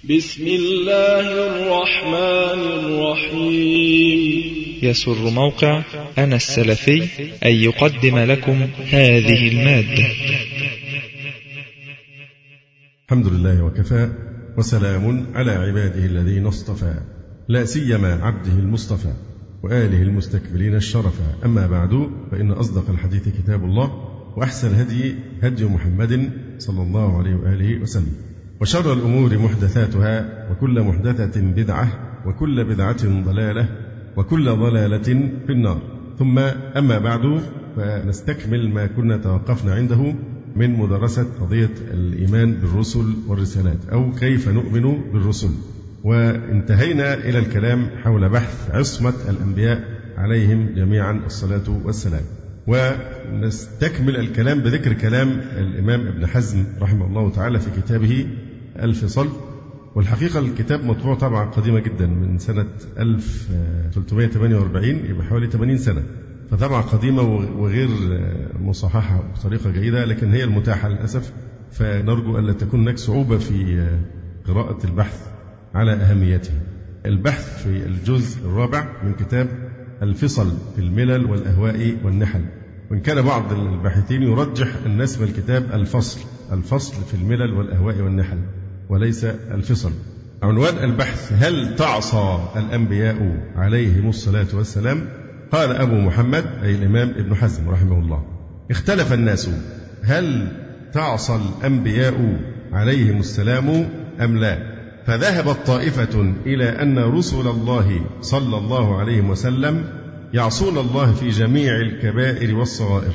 بسم الله الرحمن الرحيم. يسر موقع أنا السلفي أن يقدم لكم هذه المادة. الحمد لله وكفى، وسلام على عباده الذين اصطفى، لا سيما عبده المصطفى وآله المستكبرين الشرفا. أما بعد، فإن أصدق الحديث كتاب الله، وأحسن الهدي هدي محمد صلى الله عليه وآله وسلم، وشر الأمور محدثاتها، وكل محدثة بدعة، وكل بدعة ضلالة، وكل ضلالة في النار. ثم أما بعد، فنستكمل ما كنا توقفنا عنده من مدرسة قضية الإيمان بالرسل والرسالات، أو كيف نؤمن بالرسل. وانتهينا إلى الكلام حول بحث عصمة الأنبياء عليهم جميعا الصلاة والسلام، ونستكمل الكلام بذكر كلام الإمام ابن حزم رحمه الله تعالى في كتابه الفصل. والحقيقة الكتاب مطبوع طبعا قديمة جدا من سنة 1348، يبقى حوالي 80 سنة، فطبعا قديمة وغير مصححة بطريقة جيدة، لكن هي المتاحة للأسف. فنرجو ألا تكون هناك صعوبة في قراءة البحث على أهميته. البحث في الجزء الرابع من كتاب الفصل في الملل والأهواء والنحل، وإن كان بعض الباحثين يرجح أن اسم الكتاب الفصل في الملل والأهواء والنحل، وليس الفصل. عنوان البحث: هل تعصى الأنبياء عليهم الصلاة والسلام؟ قال أبو محمد أي الإمام ابن حزم رحمه الله: اختلف الناس هل تعصى الأنبياء عليهم السلام أم لا، فذهبت طائفة إلى أن رسل الله صلى الله عليه وسلم يعصون الله في جميع الكبائر والصغائر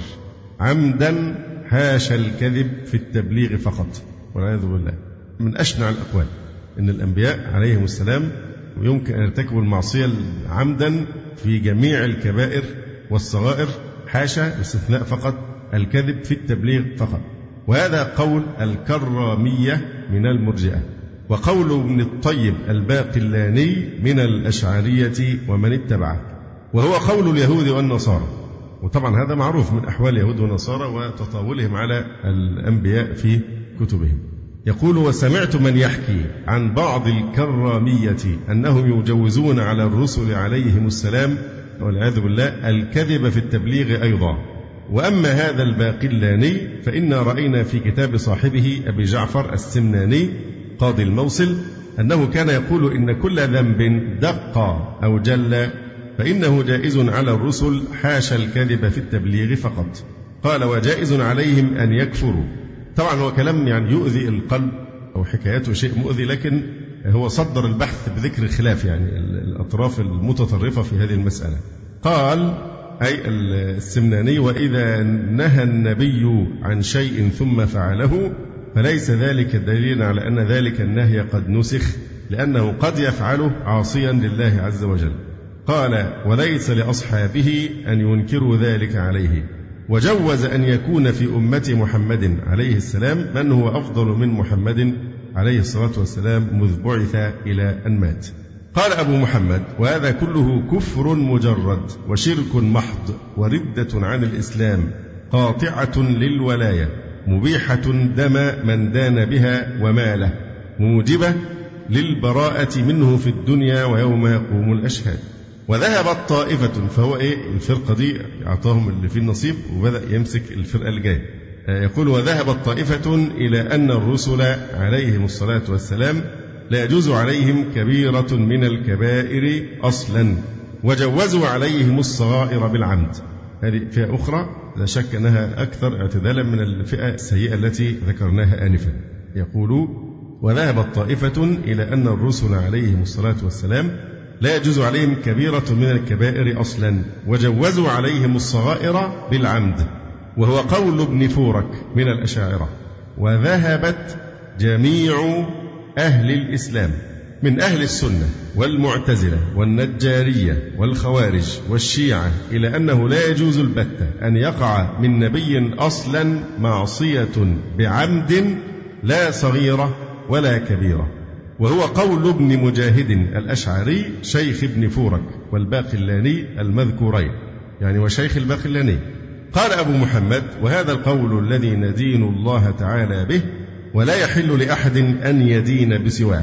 عمدا، حاشا الكذب في التبليغ فقط، والعياذ بالله. من أشنع الأقوال أن الأنبياء عليهم السلام يمكن أن يرتكبوا المعصية عمدا في جميع الكبائر والصغائر، حاشا استثناء فقط الكذب في التبليغ فقط. وهذا قول الكرامية من المرجئة، وقول ابن الطيب الباقلاني من الأشعرية ومن اتبعه، وهو قول اليهود والنصارى. وطبعا هذا معروف من أحوال اليهود والنصارى وتطاولهم على الأنبياء في كتبهم. يقول: وسمعت من يحكي عن بعض الكرامية أنهم يجوزون على الرسل عليهم السلام والعياذ بالله الكذب في التبليغ أيضا. وأما هذا الباقلاني فإنا رأينا في كتاب صاحبه أبي جعفر السمناني قاضي الموصل أنه كان يقول إن كل ذنب دق أو جل فإنه جائز على الرسل، حاشا الكذب في التبليغ فقط. قال: وجائز عليهم أن يكفروا. طبعا هو كلام يعني يؤذي القلب، أو حكايته شيء مؤذي، لكن هو صدر البحث بذكر الخلاف، يعني الأطراف المتطرفة في هذه المسألة. قال أي السمناني: وإذا نهى النبي عن شيء ثم فعله فليس ذلك دليلا على أن ذلك النهي قد نسخ، لأنه قد يفعله عاصيا لله عز وجل. قال: وليس لأصحابه أن ينكروا ذلك عليه. وجوز أن يكون في أمة محمد عليه السلام من هو أفضل من محمد عليه الصلاة والسلام مذ بعث إلى أن مات. قال أبو محمد: وهذا كله كفر مجرد، وشرك محض، وردة عن الإسلام، قاطعة للولاية، مبيحة دم من دان بها وماله، موجبة للبراءة منه في الدنيا ويوم يقوم الأشهاد. وذهبت طائفة، فهو الفرقة دي أعطاهم اللي فيه النصيب وبدأ يمسك الفرقة اللي جاية. يقول: وذهبت طائفة إلى أن الرسل عليهم الصلاة والسلام لا يجوز عليهم كبيرة من الكبائر أصلا، وجوزوا عليهم الصغائر بالعمد. هذه فئة أخرى لا شك أنها أكثر اعتدالا من الفئة السيئة التي ذكرناها آنفا. يقول: وذهبت طائفة إلى أن الرسل عليهم الصلاة والسلام لا يجوز عليهم كبيرة من الكبائر أصلا، وجوزوا عليهم الصغائر بالعمد، وهو قول ابن فورك من الأشاعرة. وذهبت جميع أهل الإسلام من أهل السنة والمعتزلة والنجارية والخوارج والشيعة إلى أنه لا يجوز البتة أن يقع من نبي أصلا معصية بعمد، لا صغيرة ولا كبيرة. وهو قول ابن مجاهد الأشعري شيخ ابن فورك والباقلاني المذكورين، يعني وشيخ الباقلاني. قال أبو محمد: وهذا القول الذي ندين الله تعالى به، ولا يحل لأحد أن يدين بسواه.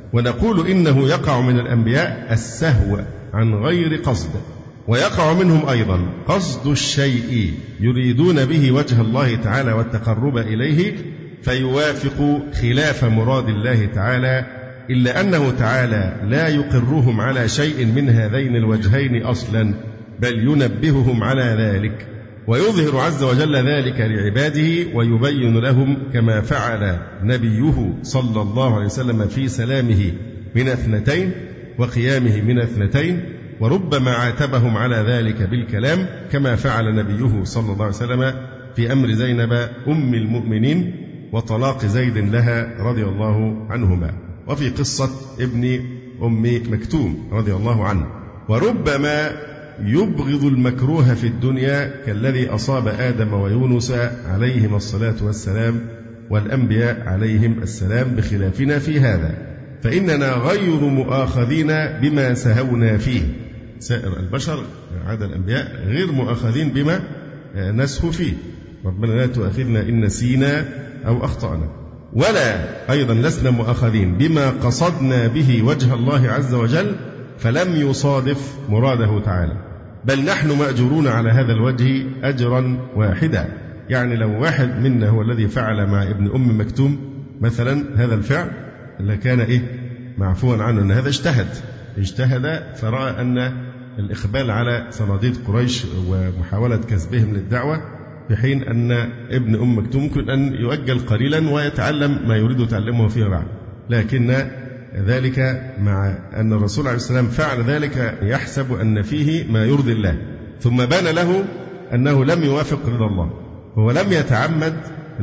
ونقول إنه يقع من الأنبياء السهو عن غير قصد، ويقع منهم أيضا قصد الشيء يريدون به وجه الله تعالى والتقرب إليه فيوافق خلاف مراد الله تعالى، إلا أنه تعالى لا يقرهم على شيء من هذين الوجهين أصلا، بل ينبههم على ذلك ويظهر عز وجل ذلك لعباده ويبين لهم، كما فعل نبيه صلى الله عليه وسلم في سلامه من اثنتين وقيامه من اثنتين، وربما عاتبهم على ذلك بالكلام كما فعل نبيه صلى الله عليه وسلم في أمر زينب أم المؤمنين وطلاق زيد لها رضي الله عنهما، وفي قصة ابن أم مكتوم رضي الله عنه. وربما يبغض المكروه في الدنيا كالذي أصاب آدم ويونس عليهما الصلاة والسلام والأنبياء عليهم السلام، بخلافنا في هذا، فإننا غير مؤاخذين بما سهونا فيه. سائر البشر عدا الأنبياء غير مؤاخذين بما نسهو فيه، ربنا لا تؤاخذنا إن نسينا أو أخطأنا، ولا أيضا لسنا مؤاخذين بما قصدنا به وجه الله عز وجل فلم يصادف مراده تعالى، بل نحن مأجورون على هذا الوجه أجرا واحدا. يعني لو واحد منا هو الذي فعل مع ابن أم مكتوم مثلا هذا الفعل لكان معفوا عنه، أن هذا اجتهد فرأى أن الإقبال على صناديد قريش ومحاولة كسبهم للدعوة، في حين أن ابن أم مكتوم ممكن أن يؤجل قليلا ويتعلم ما يريد تعلمه فيما بعد، لكن ذلك مع أن الرسول عليه السلام فعل ذلك يحسب أن فيه ما يرضي الله، ثم بان له أنه لم يوافق رضا الله، هو لم يتعمد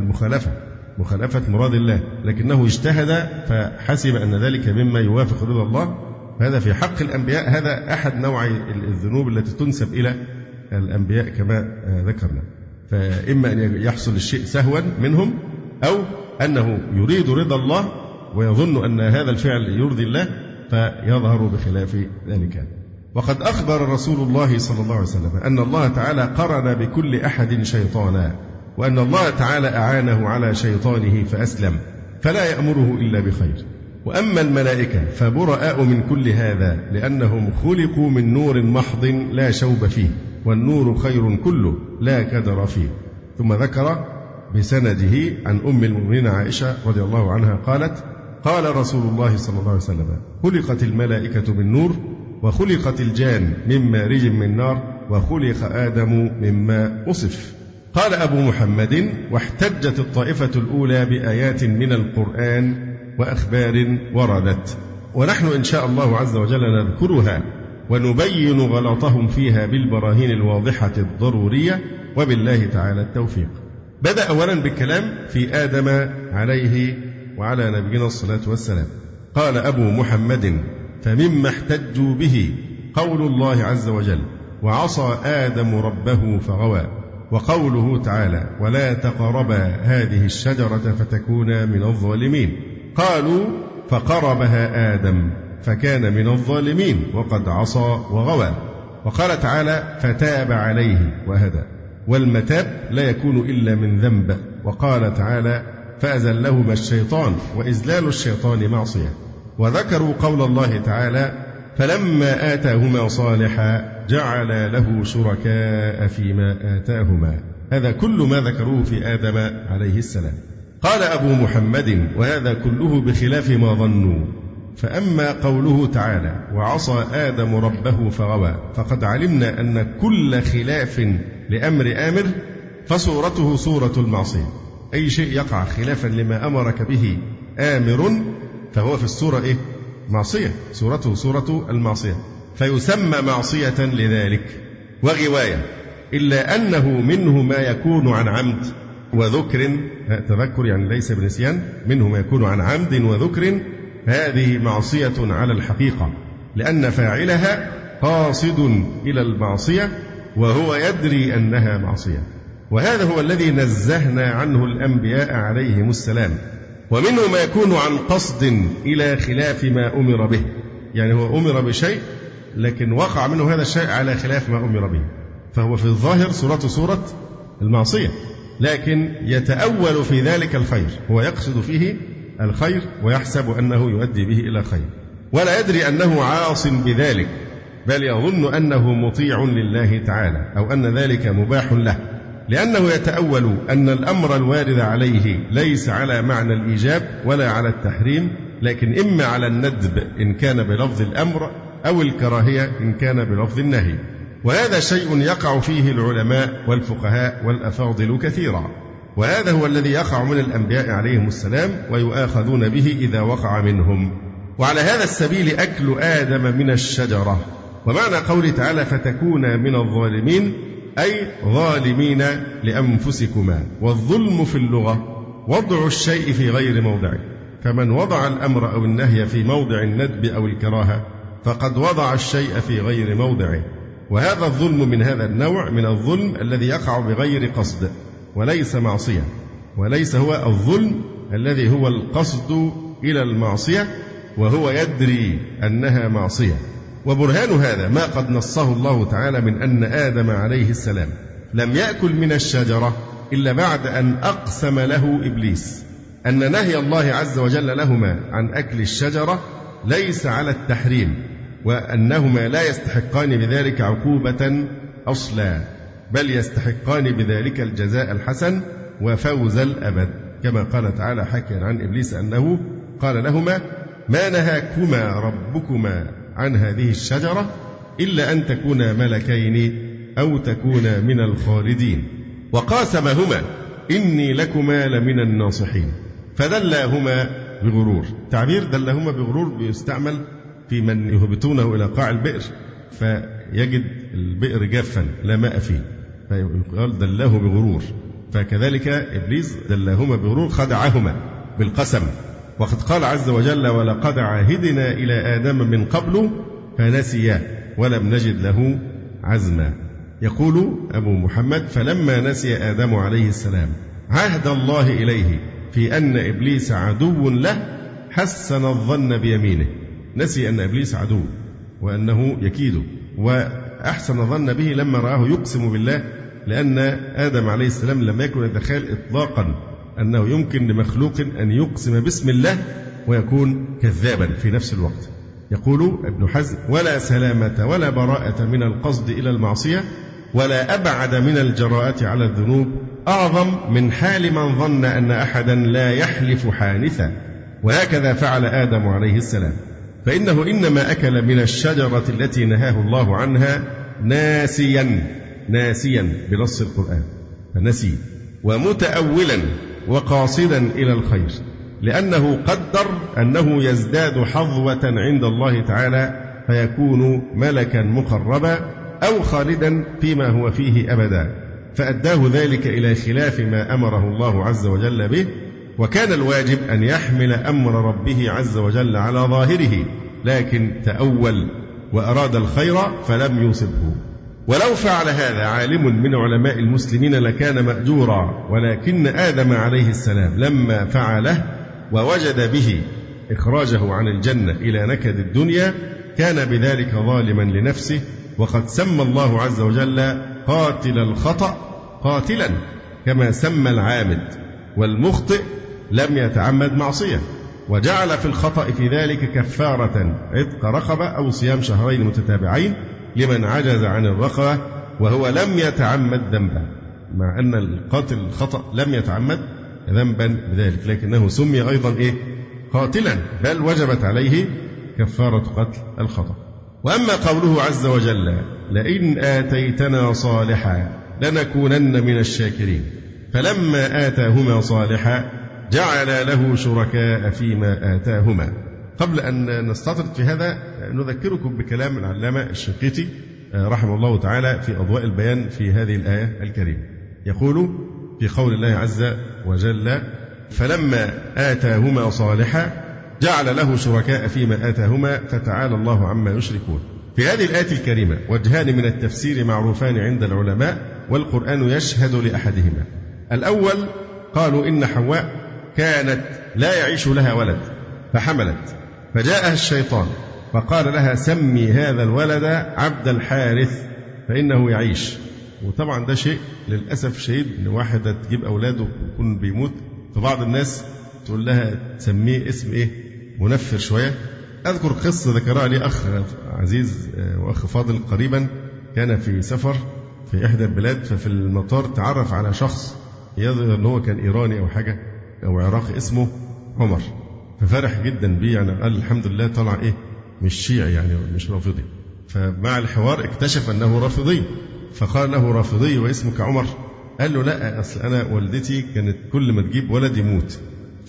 مخالفة مراد الله، لكنه اجتهد فحسب أن ذلك مما يوافق رضا الله. هذا في حق الأنبياء هذا أحد نوعي الذنوب التي تنسب إلى الأنبياء كما ذكرنا، فإما أن يحصل الشيء سهوا منهم أو أنه يريد رضا الله ويظن أن هذا الفعل يرضي الله فيظهر بخلاف ذلك. وقد أخبر رسول الله صلى الله عليه وسلم أن الله تعالى قرن بكل أحد شيطانا، وأن الله تعالى أعانه على شيطانه فأسلم، فلا يأمره إلا بخير. وأما الملائكة فبرآء من كل هذا، لأنهم خلقوا من نور محض لا شوب فيه، والنور خير كله لا كدر فيه. ثم ذكر بسنده عن أم المؤمنين عائشة رضي الله عنها قالت: قال رسول الله صلى الله عليه وسلم: خلقت الملائكة من نور، وخلقت الجان من مارج من نار، وخلق آدم مما وصف. قال أبو محمد: واحتجت الطائفة الأولى بآيات من القرآن وأخبار وردت، ونحن إن شاء الله عز وجل نذكرها ونبين غلطهم فيها بالبراهين الواضحة الضرورية، وبالله تعالى التوفيق. بدأ أولا بالكلام في آدم عليه وعلى نبينا الصلاة والسلام. قال أبو محمد: فمما احتجوا به قول الله عز وجل: وعصى آدم ربه فغوى، وقوله تعالى: ولا تقربا هذه الشجرة فتكونا من الظالمين. قالوا: فقربها آدم فكان من الظالمين وقد عصى وغوى. وقال تعالى: فتاب عليه وهدى، والمتاب لا يكون إلا من ذنب. وقال تعالى: فأزلهما الشيطان، وإزلال الشيطان معصية. وذكروا قول الله تعالى: فلما آتاهما صالحا جعل له شركاء فيما آتاهما. هذا كل ما ذكروه في آدم عليه السلام. قال أبو محمد: وهذا كله بخلاف ما ظنوا. فأما قوله تعالى: وعصى آدم ربه فغوى، فقد علمنا أن كل خلاف لأمر آمر فصورته صورة المعصية. أي شيء يقع خلافا لما أمرك به آمر فهو في الصورة معصية، صورته صورة المعصية، فيسمى معصية لذلك. وغواية، إلا أنه منه ما يكون عن عمد وذكر، تذكر يعني ليس بنسيان، منه ما يكون عن عمد وذكر، هذه معصية على الحقيقة، لأن فاعلها قاصد إلى المعصية وهو يدري أنها معصية. وهذا هو الذي نزهنا عنه الأنبياء عليهم السلام. ومنه ما يكون عن قصد إلى خلاف ما أمر به، يعني هو أمر بشيء لكن وقع منه هذا الشيء على خلاف ما أمر به، فهو في الظاهر صورة المعصية، لكن يتأول في ذلك الخير، هو يقصد فيه الخير ويحسب أنه يؤدي به إلى خير، ولا يدري أنه عاص بذلك، بل يظن أنه مطيع لله تعالى أو أن ذلك مباح له، لأنه يتأول أن الأمر الوارد عليه ليس على معنى الإيجاب ولا على التحريم، لكن إما على الندب إن كان بلفظ الأمر أو الكراهية إن كان بلفظ النهي. وهذا شيء يقع فيه العلماء والفقهاء والأفاضل كثيرا، وهذا هو الذي يقع من الأنبياء عليهم السلام ويؤاخذون به إذا وقع منهم. وعلى هذا السبيل أكل آدم من الشجرة، ومعنى قوله تعالى فتكونا من الظالمين أي ظالمين لأنفسكما. والظلم في اللغة وضع الشيء في غير موضعه، فمن وضع الأمر أو النهي في موضع الندب أو الكراهة فقد وضع الشيء في غير موضعه. وهذا الظلم من هذا النوع من الظلم الذي يقع بغير قصد وليس معصية، وليس هو الظلم الذي هو القصد إلى المعصية وهو يدري أنها معصية. وبرهان هذا ما قد نصه الله تعالى من أن آدم عليه السلام لم يأكل من الشجرة إلا بعد أن أقسم له إبليس أن نهي الله عز وجل لهما عن أكل الشجرة ليس على التحريم، وأنهما لا يستحقان بذلك عقوبة أصلا، بل يستحقان بذلك الجزاء الحسن وفوز الأبد، كما قال تعالى حكيا عن إبليس أنه قال لهما ما نهاكما ربكما عن هذه الشجرة إلا أن تكونا ملكين أو تكونا من الخالدين، وقاسمهما إني لكما لمن الناصحين فدلاهما بغرور. تعبير دلاهما بغرور بيستعمل في من يهبطونه إلى قاع البئر فيجد البئر جافا لا ماء فيه فيقال دلاه بغرور، فكذلك إبليس دلاهما بغرور خدعهما بالقسم. وقد قال عز وجل ولقد عهدنا إلى آدم من قبل فنسي ولم نجد له عزما. يقول أبو محمد فلما نسي آدم عليه السلام عهد الله إليه في أن إبليس عدو له حسن الظن بيمينه، نسي أن إبليس عدو وأنه يكيده، وأحسن الظن به لما رآه يقسم بالله، لأن آدم عليه السلام لم يكن يتخيل إطلاقا أنه يمكن لمخلوق أن يقسم باسم الله ويكون كذابا في نفس الوقت. يقول ابن حزم ولا سلامة ولا براءة من القصد إلى المعصية ولا أبعد من الجراءة على الذنوب أعظم من حال من ظن أن أحدا لا يحلف حانثا، وهكذا فعل آدم عليه السلام، فإنه إنما أكل من الشجرة التي نهاه الله عنها ناسيا بنص القرآن فنسي، ومتأولا وقاصدا إلى الخير، لأنه قدر أنه يزداد حظوة عند الله تعالى فيكون ملكا مقربا أو خالدا فيما هو فيه أبدا، فأداه ذلك إلى خلاف ما أمره الله عز وجل به. وكان الواجب أن يحمل أمر ربه عز وجل على ظاهره، لكن تأول وأراد الخير فلم يصبه. ولو فعل هذا عالم من علماء المسلمين لكان مأجورا، ولكن آدم عليه السلام لما فعله ووجد به إخراجه عن الجنة إلى نكد الدنيا كان بذلك ظالما لنفسه، وقد سمى الله عز وجل قاتل الخطأ قاتلا كما سمى العامد، والمخطئ لم يتعمد معصية، وجعل في الخطأ في ذلك كفارة عتق رقبة أو صيام شهرين متتابعين لمن عجز عن الرقبة وهو لم يتعمد ذنبا، مع أن القاتل الخطأ لم يتعمد ذنبا بذلك، لكنه سمي أيضا قاتلا، بل وجبت عليه كفارة قتل الخطأ. وأما قوله عز وجل لئن آتيتنا صالحا لنكونن من الشاكرين، فلما آتاهما صالحا جعل له شركاء فيما آتاهما. قبل أن نستطرد في هذا نذكركم بكلام العلامة الشنقيطي رحمه الله تعالى في أضواء البيان في هذه الآية الكريمة. يقول في قول الله عز وجل فلما آتاهما صالحا جعل له شركاء فيما آتاهما فتعالى الله عما يشركون. في هذه الآية الكريمة وجهان من التفسير معروفان عند العلماء، والقرآن يشهد لأحدهما. الأول قالوا إن حواء كانت لا يعيش لها ولد فحملت، فجاءها الشيطان فقال لها سمي هذا الولد عبد الحارث فإنه يعيش. وطبعا ده شيء للأسف شديد إن واحدة تجيب أولاده ويكون بيموت، فبعض الناس تقول لها تسميه اسم إيه منفر شوية. أذكر قصة ذكرها لي أخ عزيز وأخ فاضل قريبا، كان في سفر في إحدى البلاد، ففي المطار تعرف على شخص يظهر أنه هو كان إيراني أو حاجة أو عراقي اسمه عمر، ففرح جدا بيه، يعني قال الحمد لله طلع إيه مش شيعي يعني مش رافضي. فمع الحوار اكتشف أنه رافضي، فقال له رافضي واسمك عمر؟ قال له لا، أصل أنا والدتي كانت كل ما تجيب ولد يموت،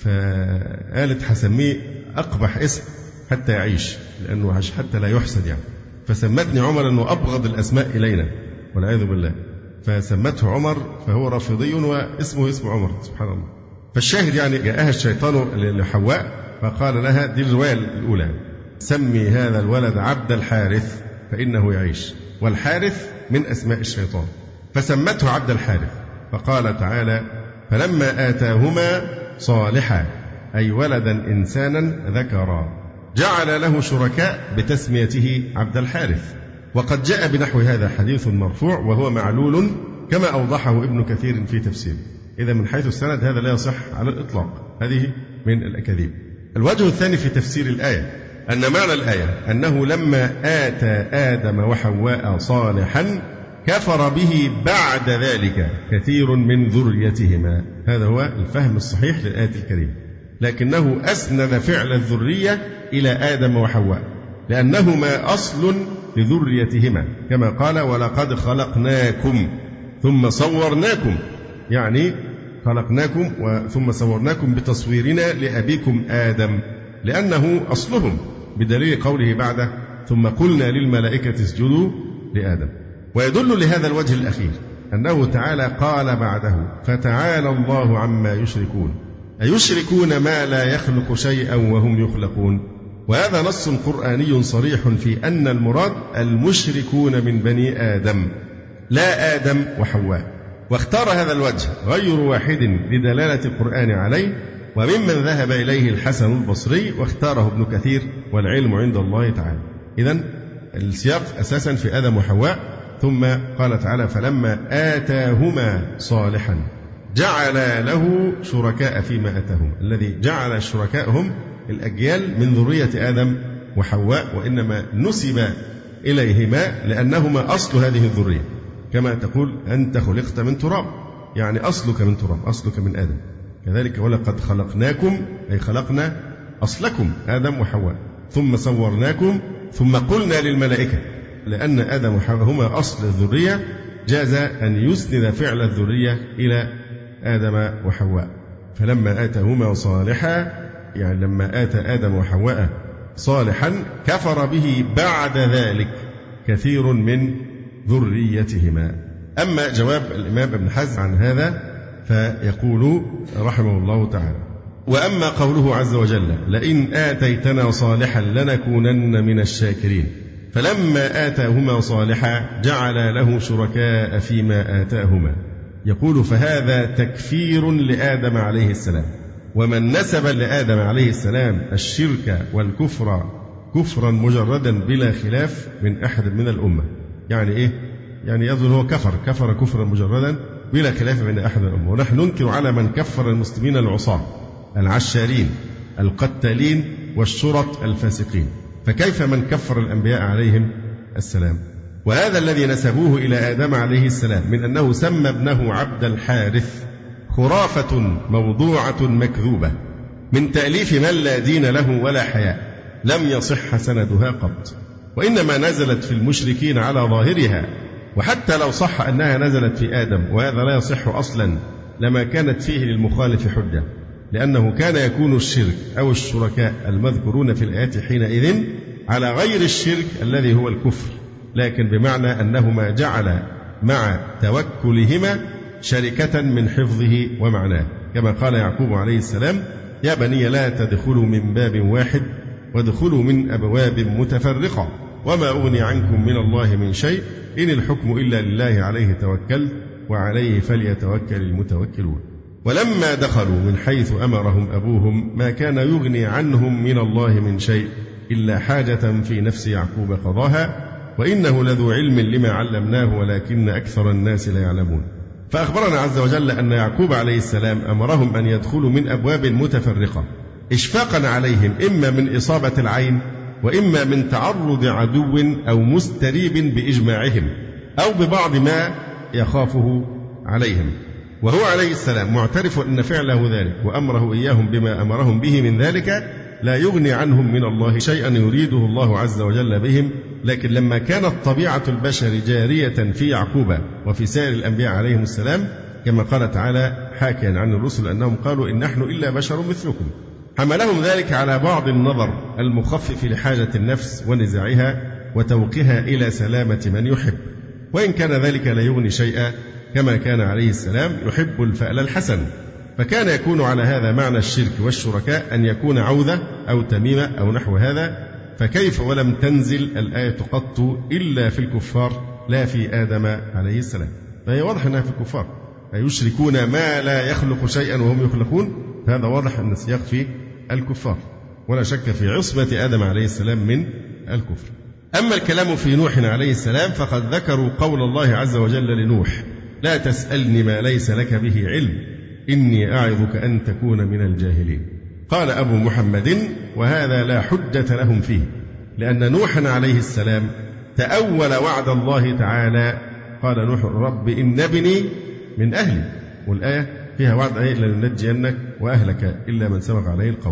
فقالت حسميه أقبح اسم حتى يعيش، لأنه حتى لا يحسد يعني، فسمتني عمر، أنه أبغض الأسماء إلينا والعياذ بالله، فسمته عمر، فهو رافضي واسمه اسم عمر، سبحان الله. فالشاهد يعني جاءها الشيطان لحواء فقال لها، دي الرواية الأولى، سمي هذا الولد عبد الحارث فإنه يعيش، والحارث من أسماء الشيطان، فسمته عبد الحارث. فقال تعالى فلما آتاهما صالحا أي ولدا إنسانا ذكرا جعل له شركاء بتسميته عبد الحارث. وقد جاء بنحو هذا حديث مرفوع وهو معلول كما أوضحه ابن كثير في تفسيره. إذا من حيث السند هذا لا يصح على الإطلاق، هذه من الأكاذيب. الوجه الثاني في تفسير الآية أن معنى الآية أنه لما آتى آدم وحواء صالحا كفر به بعد ذلك كثير من ذريتهما. هذا هو الفهم الصحيح للآية الكريمة، لكنه أسند فعل الذرية إلى آدم وحواء لأنهما أصل لذريتهما، كما قال ولقد خلقناكم ثم صورناكم، يعني خلقناكم ثم صورناكم بتصويرنا لأبيكم آدم، لأنه أصلهم، بدليل قوله بعده ثم قلنا للملائكة اسجدوا لآدم. ويدل لهذا الوجه الأخير أنه تعالى قال بعده فتعالى الله عما يشركون، أيشركون ما لا يخلق شيئا وهم يخلقون. وهذا نص قرآني صريح في أن المراد المشركون من بني آدم لا آدم وحواء. واختار هذا الوجه غير واحد لدلالة القرآن عليه، وممن ذهب إليه الحسن البصري واختاره ابن كثير، والعلم عند الله تعالى. إذن السياق أساسا في آدم وحواء، ثم قال تعالى فلما آتاهما صالحا جعل له شركاء فيما آتاهما. الذي جعل شركائهم الأجيال من ذرية آدم وحواء، وإنما نسب إليهما لأنهما أصل هذه الذرية، كما تقول أنت خلقت من تراب، يعني أصلك من تراب، أصلك من آدم. كذلك ولقد خلقناكم أي خلقنا أصلكم آدم وحواء، ثم صورناكم ثم قلنا للملائكة، لأن آدم وحواء هما أصل الذرية جاز أن يسند فعل الذرية إلى آدم وحواء. فلما آتاهما صالحا يعني لما آتى آدم وحواء صالحا كفر به بعد ذلك كثير من ذريتهما. أما جواب الإمام ابن حزم عن هذا فيقول رحمه الله تعالى وأما قوله عز وجل لئن آتيتنا صالحا لنكونن من الشاكرين، فلما آتاهما صالحا جعل له شركاء فيما آتاهما، يقول فهذا تكفير لآدم عليه السلام، ومن نسب لآدم عليه السلام الشرك والكفر كفرا مجردا بلا خلاف من أحد من الأمة. يعني إيه؟ يعني يظن هو كفر كفرا مجردا بلا خلاف من أحد من الأمة. ونحن ننكر على من كفر المسلمين العصاة العشارين القتالين والشرط الفاسقين، فكيف من كفر الأنبياء عليهم السلام؟ وهذا الذي نسبوه إلى آدم عليه السلام من أنه سمى ابنه عبد الحارث خرافة موضوعة مكذوبة من تأليف من لا دين له ولا حياء، لم يصح سندها قط، وإنما نزلت في المشركين على ظاهرها. وحتى لو صح أنها نزلت في آدم، وهذا لا يصح أصلا، لما كانت فيه للمخالف حجة، لأنه كان يكون الشرك أو الشركاء المذكورون في الآيات حينئذ على غير الشرك الذي هو الكفر، لكن بمعنى أنهما جعل مع توكلهما شركة من حفظه ومعناه، كما قال يعقوب عليه السلام يا بني لا تدخلوا من باب واحد وادخلوا من أبواب متفرقة وما أغني عنكم من الله من شيء إن الحكم إلا لله عليه توكلت وعليه فليتوكل المتوكلون. ولما دخلوا من حيث أمرهم أبوهم ما كان يغني عنهم من الله من شيء إلا حاجة في نفس يعقوب قضاها وإنه لذو علم لما علمناه ولكن أكثر الناس لا يعلمون. فأخبرنا عز وجل أن يعقوب عليه السلام أمرهم أن يدخلوا من أبواب متفرقة إشفاقا عليهم إما من إصابة العين وإما من تعرض عدو أو مستريب بإجماعهم أو ببعض ما يخافه عليهم، وهو عليه السلام معترف أن فعله ذلك وأمره إياهم بما أمرهم به من ذلك لا يغني عنهم من الله شيئا يريده الله عز وجل بهم. لكن لما كانت طبيعة البشر جارية في يعقوب وفي سائر الأنبياء عليهم السلام كما قال تعالى حاكيا عن الرسل أنهم قالوا إن نحن إلا بشر مثلكم، حملهم ذلك على بعض النظر المخفف لحاجة النفس ونزاعها وتوقيها إلى سلامة من يحب، وإن كان ذلك لا يغني شيئا كما كان عليه السلام يحب الفأل الحسن. فكان يكون على هذا معنى الشرك والشركاء أن يكون عوذة أو تميمة أو نحو هذا، فكيف ولم تنزل الآية قط إلا في الكفار لا في آدم عليه السلام؟ فهي واضح أنها في الكفار، يشركون ما لا يخلق شيئا وهم يخلقون، فهذا واضح أن السياق في الكفار، ولا شك في عصمة آدم عليه السلام من الكفر. أما الكلام في نوح عليه السلام فقد ذكروا قول الله عز وجل لنوح لا تسألني ما ليس لك به علم إني أعظك أن تكون من الجاهلين. قال أبو محمد وهذا لا حجة لهم فيه، لأن نوحا عليه السلام تأول وعد الله تعالى، قال نوح رب إن ابني من أهلي، والآية فيها وعد لننجينك وأهلك إلا من سبق عليه القول.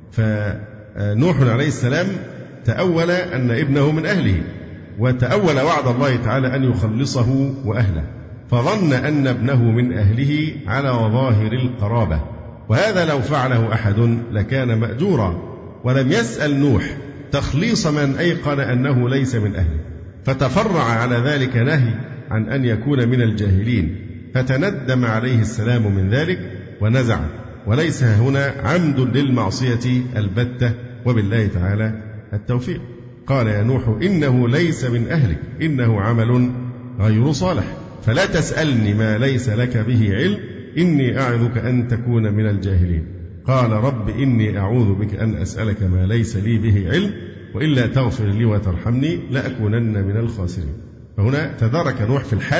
فنوح عليه السلام تأول أن ابنه من أهله، وتأول وعد الله تعالى أن يخلصه وأهله، فظن أن ابنه من أهله على ظاهر القرابة، وهذا لو فعله أحد لكان مأجورا، ولم يسأل نوح تخليص من أيقن أنه ليس من أهله، فتفرع على ذلك نهي عن أن يكون من الجاهلين، فتندم عليه السلام من ذلك ونزع، وليس هنا عمد للمعصية البتة، وبالله تعالى التوفيق. قال يا نوح إنه ليس من أهلك إنه عمل غير صالح فلا تسألني ما ليس لك به علم إني أعظك أن تكون من الجاهلين. قال رب إني أعوذ بك أن أسألك ما ليس لي به علم وإلا تغفر لي وترحمني لأكونن من الخاسرين. فهنا تدارك نوح في الحال،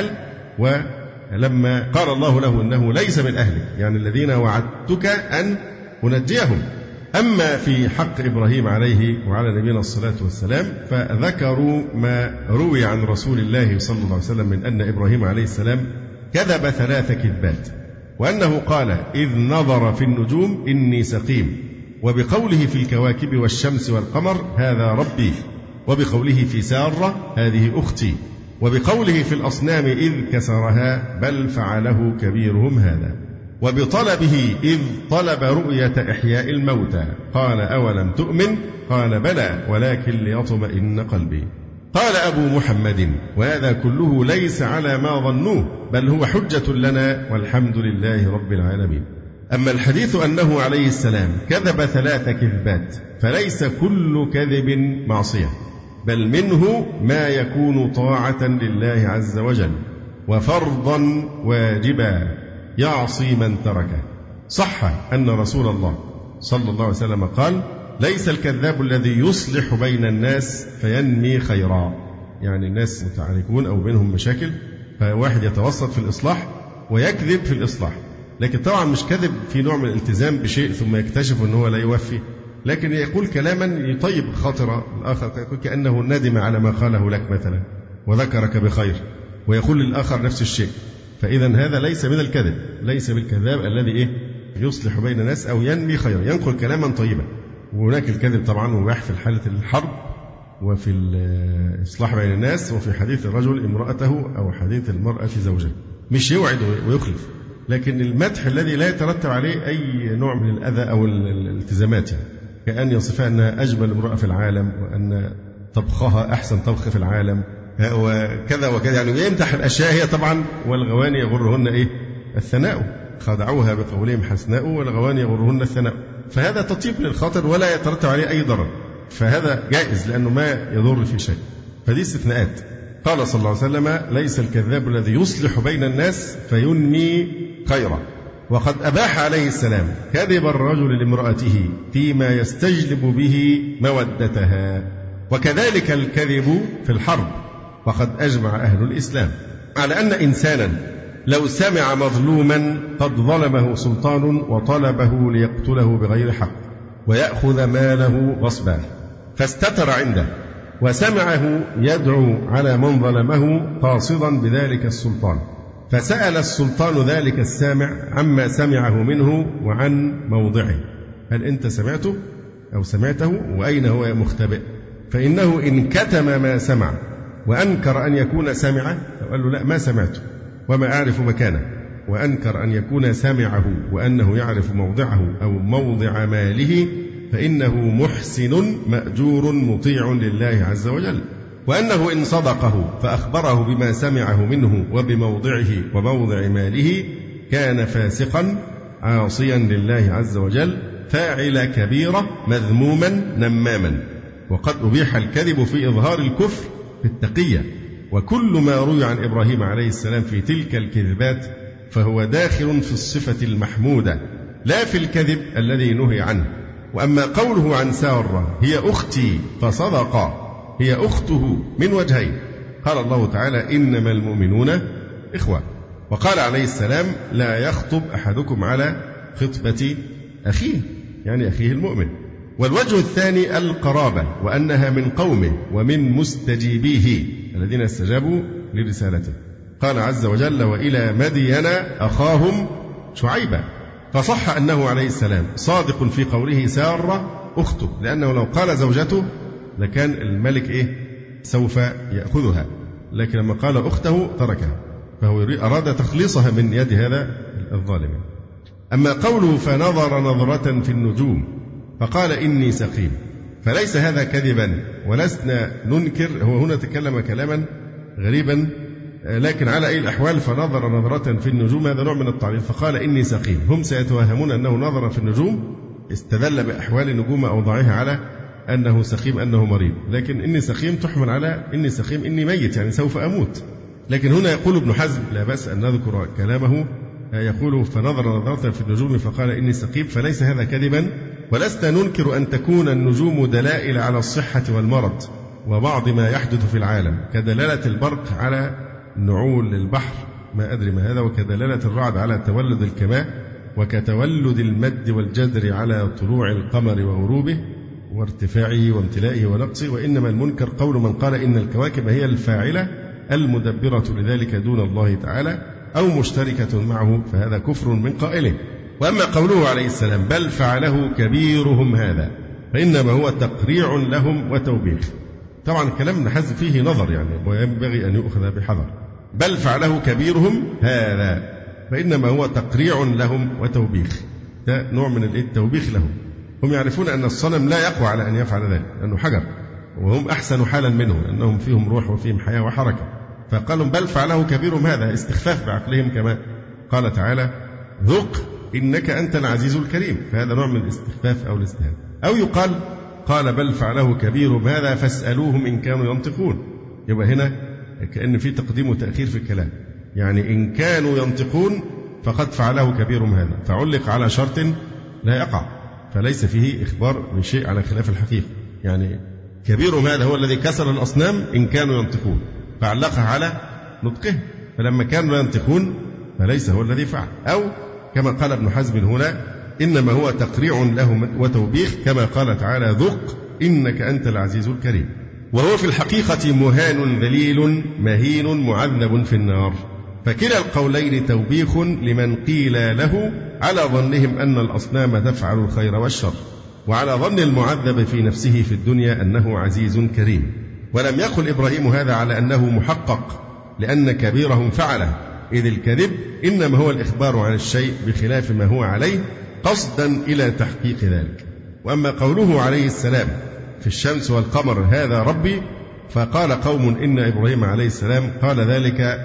ولما قال الله له إنه ليس من أهلك يعني الذين وعدتك أن أنجيهم. أما في حق إبراهيم عليه وعلى نبينا الصلاة والسلام فذكروا ما روي عن رسول الله صلى الله عليه وسلم من أن إبراهيم عليه السلام كذب 3 كذبات، وأنه قال إذ نظر في النجوم إني سقيم، وبقوله في الكواكب والشمس والقمر هذا ربي، وبقوله في سارة هذه أختي، وبقوله في الأصنام إذ كسرها بل فعله كبيرهم هذا، وبطلبه إذ طلب رؤية إحياء الموتى قال أولم تؤمن قال بلى ولكن ليطمئن قلبي. قال أبو محمد وهذا كله ليس على ما ظنوه بل هو حجة لنا والحمد لله رب العالمين. أما الحديث أنه عليه السلام كذب 3 كذبات فليس كل كذب معصية، بل منه ما يكون طاعة لله عز وجل وفرضا واجبا يعصي من تركه. صح أن رسول الله صلى الله عليه وسلم قال ليس الكذاب الذي يصلح بين الناس فينمي خيرا، يعني الناس متعاركون أو بينهم مشاكل فواحد يتوسط في الإصلاح ويكذب في الإصلاح، لكن طبعا مش كذب في نوع من الالتزام بشيء ثم يكتشف أنه لا يوفي، لكن يقول كلاما يطيب خاطر الآخر كأنه ندم على ما قاله لك مثلا وذكرك بخير، ويقول للآخر نفس الشيء. فإذا هذا ليس من الكذب، ليس بالكذاب الذي يصلح بين الناس أو ينمي خيرا، ينقل كلاما طيبا. وهناك الكذب طبعا مباح في حالة الحرب وفي الإصلاح بين الناس، وفي حديث الرجل امرأته أو حديث المرأة زوجها، مش يوعد ويخلف، لكن المدح الذي لا يترتب عليه أي نوع من الأذى أو الالتزامات، يعني كأن يصفها أنها أجمل امرأة في العالم وأن طبخها أحسن طبخ في العالم وكذا وكذا، يعني يمدح الأشياء هي طبعا والغواني يغرهن الثناء، خدعوها بقولهم حسناء والغواني يغرهن الثناء، فهذا تطيب للخاطر ولا يترتب عليه أي ضرر، فهذا جائز لأنه ما يضر في شيء، فدي استثناءات. قال صلى الله عليه وسلم ليس الكذاب الذي يصلح بين الناس فينمي خيرا. وقد أباح عليه السلام كذب الرجل لامرأته فيما يستجلب به مودتها، وكذلك الكذب في الحرب. وقد أجمع أهل الإسلام على أن إنسانا لو سمع مظلوما قد ظلمه سلطان وطلبه ليقتله بغير حق ويأخذ ماله غصبا فاستتر عنده وسمعه يدعو على من ظلمه قاصدا بذلك السلطان، فسأل السلطان ذلك السامع عما سمعه منه وعن موضعه، هل أنت سمعته أو سمعته وأين هو مختبئ؟ فإنه إن كتم ما سمع وأنكر أن يكون سمعه، قال له لا ما سمعته وما أعرف مكانه، وأنكر أن يكون سمعه وأنه يعرف موضعه أو موضع ماله، فإنه محسن مأجور مطيع لله عز وجل. وأنه إن صدقه فأخبره بما سمعه منه وبموضعه وموضع ماله كان فاسقا عاصيا لله عز وجل فاعل كبيرة مذموما نماما. وقد أبيح الكذب في إظهار الكفر في التقية، وكل ما روي عن إبراهيم عليه السلام في تلك الكذبات فهو داخل في الصفة المحمودة لا في الكذب الذي نهي عنه. وأما قوله عن سارة هي أختي فصدق، هي أخته من وجهين، قال الله تعالى إنما المؤمنون إخوة، وقال عليه السلام لا يخطب أحدكم على خطبة أخيه يعني أخيه المؤمن. والوجه الثاني القرابة، وأنها من قومه ومن مستجيبيه الذين استجابوا لرسالته، قال عز وجل وإلى مدين أخاهم شعيبا، فصح أنه عليه السلام صادق في قوله سارة أخته، لأنه لو قال زوجته لكان الملك سوف يأخذها، لكن لما قال أخته تركها، فهو أراد تخليصها من يد هذا الظالم. أما قوله فنظر نظرة في النجوم فقال إني سقيم، فليس هذا كذبا ولسنا ننكر، هو هنا تكلم كلاما غريبا، لكن على أي الأحوال فنظر نظرة في النجوم هذا نوع من التعليل، فقال إني سقيم. هم سيتوهمون أنه نظر في النجوم استدل بأحوال النجوم أوضاعها على أنه سقيم أنه مريض، لكن إني سقيم تحمل على إني سقيم إني ميت يعني سوف أموت. لكن هنا يقول ابن حزم لا بأس أن نذكر كلامه، يقول فنظر نظرة في النجوم فقال إني سقيم، فليس هذا كذبا ولسنا ننكر أن تكون النجوم دلائل على الصحة والمرض وبعض ما يحدث في العالم، كدلالة البرق على نعول البحر ما أدري ما هذا، وكدلالة الرعد على تولد الكماء، وكتولد المد والجدر على طلوع القمر وغروبه وارتفاعه وامتلائه ونقصه. وإنما المنكر قول من قال إن الكواكب هي الفاعلة المدبرة لذلك دون الله تعالى أو مشتركة معه، فهذا كفر من قائله. وأما قوله عليه السلام بل فعله كبيرهم هذا فإنما هو تقريع لهم وتوبيخ، طبعا كلام ابن حزم فيه نظر يعني وينبغي أن يؤخذ بحذر. بل فعله كبيرهم هذا فإنما هو تقريع لهم وتوبيخ، ده نوع من التوبيخ لهم. هم يعرفون أن الصنم لا يقوى على أن يفعل ذلك لأنه حجر، وهم أحسن حالا منه لأنهم فيهم روح وفيهم حياة وحركة، فقالوا بل فعله كبيرهم هذا استخفاف بعقلهم، كما قال تعالى ذق إنك أنت العزيز الكريم، فهذا نوع من الاستخفاف أو الاستهانة. أو يقال قال بل فعله كبيرهم هذا فاسألوهم إن كانوا ينطقون، يبقى هنا كأن في تقديم وتأخير في الكلام، يعني إن كانوا ينطقون فقد فعله كبيرهم هذا، فعلق على شرط لا يقع، فليس فيه إخبار بشيء على خلاف الحقيقة. يعني كبيرهم هذا هو الذي كسر الأصنام إن كانوا ينطقون، فعلقها على نطقه، فلما كانوا ينطقون فليس هو الذي فعل. أو كما قال ابن حزم هنا إنما هو تقريع لهم وتوبيخ، كما قال تعالى ذق إنك أنت العزيز الكريم، وهو في الحقيقة مهان ذليل مهين معذب في النار. فكلا القولين توبيخ لمن قيل له على ظنهم أن الأصنام تفعل الخير والشر، وعلى ظن المعذب في نفسه في الدنيا أنه عزيز كريم. ولم يقل إبراهيم هذا على أنه محقق لأن كبيرهم فعله، إذ الكذب إنما هو الإخبار عن الشيء بخلاف ما هو عليه قصدا إلى تحقيق ذلك. وأما قوله عليه السلام في الشمس والقمر هذا ربي، فقال قوم إن إبراهيم عليه السلام قال ذلك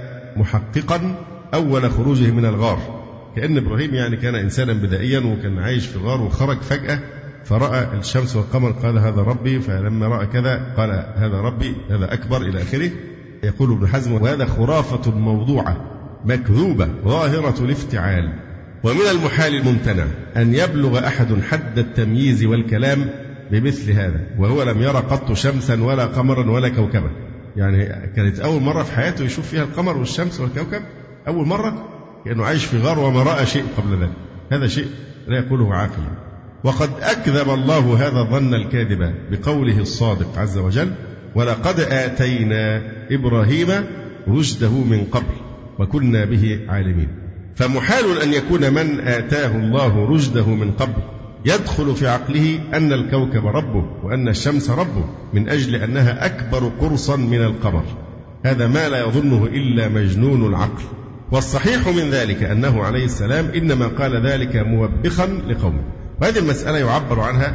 محققا أول خروجه من الغار، كأن إبراهيم يعني كان إنسانا بدائيا وكان عايش في الغار وخرج فجأة فرأى الشمس والقمر قال هذا ربي، فلما رأى كذا قال هذا ربي هذا أكبر إلى آخره. يقول ابن حزم وهذا خرافة موضوعة مكذوبة ظاهرة الافتعال، ومن المحال الممتنع أن يبلغ أحد حد التمييز والكلام بمثل هذا وهو لم يرى قط شمسا ولا قمرا ولا كوكبا. يعني كانت أول مرة في حياته يشوف فيها القمر والشمس والكوكب، أول مرة كأنه عايش في غار وما رأى شيء قبل ذلك، هذا شيء لا يقوله عاقل. وقد أكذب الله هذا الظن الكاذب بقوله الصادق عز وجل: ولقد آتينا إبراهيم رشده من قبل وكنا به عالمين. فمحال أن يكون من آتاه الله رشده من قبل يدخل في عقله أن الكوكب ربه وأن الشمس ربه من أجل أنها أكبر قرصا من القمر. هذا ما لا يظنه إلا مجنون العقل. والصحيح من ذلك أنه عليه السلام إنما قال ذلك موبخا لقومه. وهذه المسألة يعبر عنها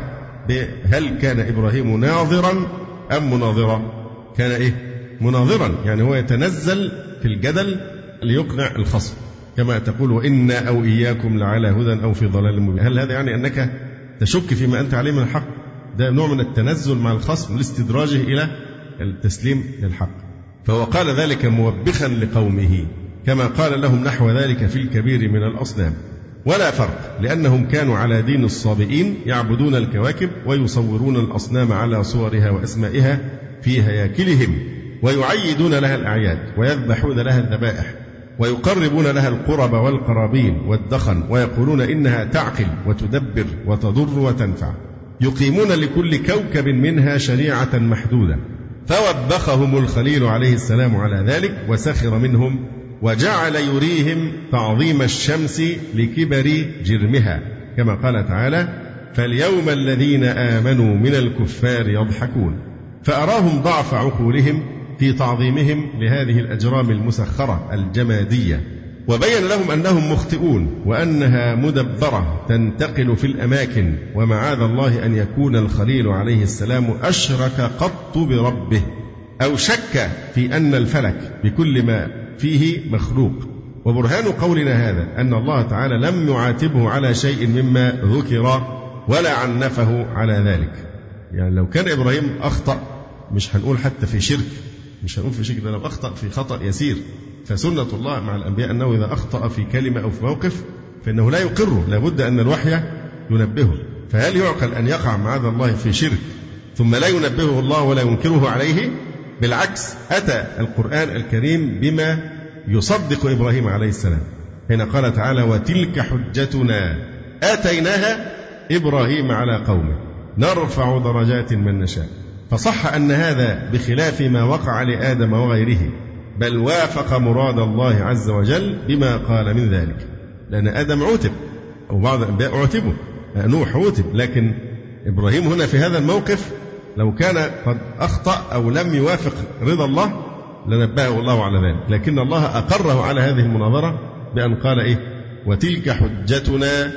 هل كان إبراهيم ناظرا أم مناظرا؟ كان مناظرا، يعني هو يتنزل في الجدل ليقنع الخصم، كما تقول: وإنا أو إياكم لعلى هدى أو في ضلال مبين. هل هذا يعني أنك تشك فيما أنت عليه من الحق؟ ده نوع من التنزل مع الخصم لاستدراجه إلى التسليم للحق. فهو قال ذلك موبخا لقومه، كما قال لهم نحو ذلك في الكبير من الأصنام. ولا فرق، لأنهم كانوا على دين الصابئين يعبدون الكواكب ويصورون الأصنام على صورها وأسمائها في هياكلهم، ويعيدون لها الأعياد ويذبحون لها الذبائح ويقربون لها القرب والقرابين والدخن، ويقولون إنها تعقل وتدبر وتضر وتنفع. يقيمون لكل كوكب منها شريعة محدودة. فوبخهم الخليل عليه السلام على ذلك وسخر منهم، وجعل يريهم تعظيم الشمس لكبر جرمها، كما قال تعالى: فاليوم الذين آمنوا من الكفار يضحكون. فأراهم ضعف عقولهم في تعظيمهم لهذه الأجرام المسخرة الجمادية، وبين لهم أنهم مخطئون وأنها مدبرة تنتقل في الأماكن، ومعاذ الله أن يكون الخليل عليه السلام أشرك قط بربه أو شك في أن الفلك بكل ما فيه مخلوق. وبرهان قولنا هذا أن الله تعالى لم يعاتبه على شيء مما ذكر ولا عنفه على ذلك. يعني لو كان إبراهيم أخطأ، مش هنقول حتى في شرك، مش هنقول في شرك، ده لو أخطأ في خطأ يسير، فسنة الله مع الأنبياء أنه إذا أخطأ في كلمة أو في موقف فإنه لا يقره، لابد أن الوحي ينبهه. فهل يعقل أن يقع معاذ الله في شرك ثم لا ينبهه الله ولا ينكره عليه؟ بالعكس، أتى القرآن الكريم بما يصدق إبراهيم عليه السلام، هنا قال تعالى: وتلك حجتنا آتيناها إبراهيم على قومه نرفع درجات من نشاء. فصح أن هذا بخلاف ما وقع لآدم وغيره، بل وافق مراد الله عز وجل بما قال من ذلك، لأن آدم عوتب وبعض الأنبياء عوتبوا، نوح عوتب، لكن إبراهيم هنا في هذا الموقف لو كان قد أخطأ أو لم يوافق رضا الله لنبهه الله على ذلك، لكن الله أقره على هذه المناظرة بأن قال وتلك حجتنا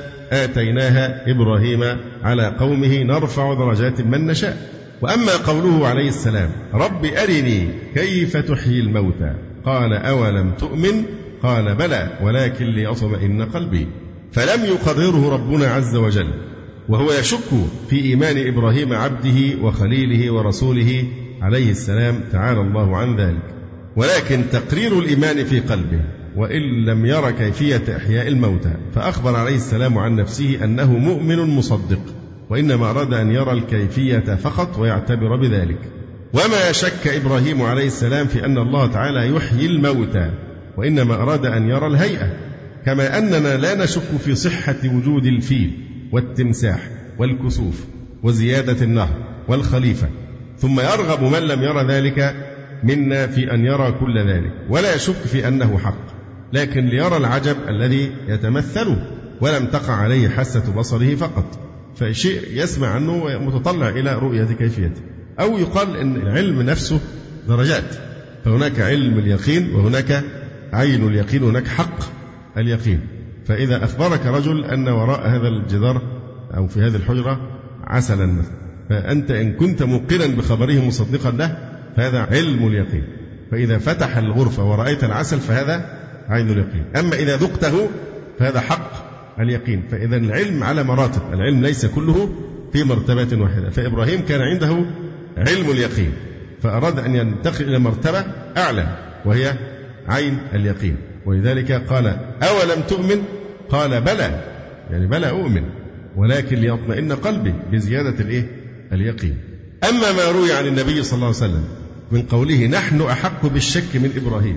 آتيناها إبراهيم على قومه نرفع درجات من نشاء. وأما قوله عليه السلام: رب أرني كيف تحيي الموتى، قال أولم تؤمن، قال بلى ولكن ليطمئن قلبي. فلم يقرره ربنا عز وجل وهو يشك في إيمان إبراهيم عبده وخليله ورسوله عليه السلام تعالى الله عن ذلك، ولكن تقرير الإيمان في قلبه وإن لم ير كيفية إحياء الموتى. فأخبر عليه السلام عن نفسه أنه مؤمن مصدق، وإنما أراد أن يرى الكيفية فقط ويعتبر بذلك. وما شك إبراهيم عليه السلام في أن الله تعالى يحيي الموتى، وإنما أراد أن يرى الهيئة، كما أننا لا نشك في صحة وجود الفيل والتمساح والكسوف وزيادة النهر والخليفة، ثم يرغب من لم يرى ذلك منا في أن يرى كل ذلك، ولا يشك في أنه حق، لكن ليرى العجب الذي يتمثله ولم تقع عليه حاسة بصره فقط، فشيء يسمع عنه ومتطلع إلى رؤية كيفيته. أو يقال إن العلم نفسه درجات، فهناك علم اليقين وهناك عين اليقين وهناك حق اليقين. فإذا أخبرك رجل أن وراء هذا الجدار أو في هذه الحجرة عسلا مثلا، فأنت إن كنت موقنا بخبره مصدقا له فهذا علم اليقين، فإذا فتح الغرفة ورأيت العسل فهذا عين اليقين. أما إذا ذقته فهذا حق اليقين. فإذا العلم على مراتب، العلم ليس كله في مرتبة واحدة. فإبراهيم كان عنده علم اليقين، فأراد أن ينتقل إلى مرتبة أعلى وهي عين اليقين، ولذلك قال أولم تؤمن، قال بلى، يعني بلى أؤمن ولكن ليطمئن قلبي، بزيادة اليقين. أما ما روي عن النبي صلى الله عليه وسلم من قوله نحن أحق بالشك من إبراهيم،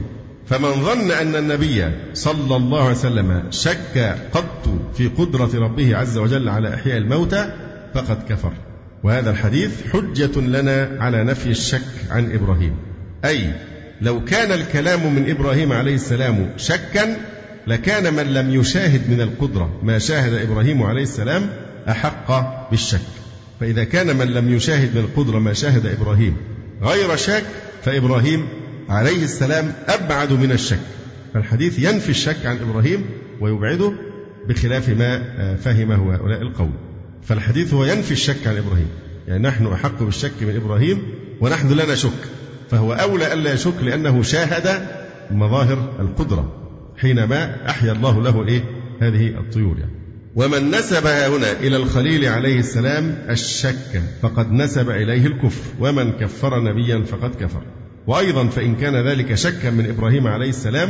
فمن ظن أن النبي صلى الله عليه وسلم شك قط في قدرة ربه عز وجل على إحياء الموتى فقد كفر. وهذا الحديث حجة لنا على نفي الشك عن إبراهيم، أي لو كان الكلام من إبراهيم عليه السلام شكا لكان من لم يشاهد من القدرة ما شاهد إبراهيم عليه السلام أحق بالشك. فإذا كان من لم يشاهد من القدرة ما شاهد إبراهيم غير شاك فإبراهيم عليه السلام أبعد من الشك. فالحديث ينفي الشك عن إبراهيم ويبعده بخلاف ما فهمه هؤلاء القوم. فالحديث هو ينفي الشك عن إبراهيم، يعني نحن أحق بالشك من إبراهيم ونحن لا نشك، فهو أولى ألا يشك لأنه شاهد مظاهر القدرة حينما أحيا الله له هذه الطيور يعني. ومن نسب هنا إلى الخليل عليه السلام الشك فقد نسب إليه الكفر، ومن كفر نبيا فقد كفر. وأيضا فإن كان ذلك شكا من إبراهيم عليه السلام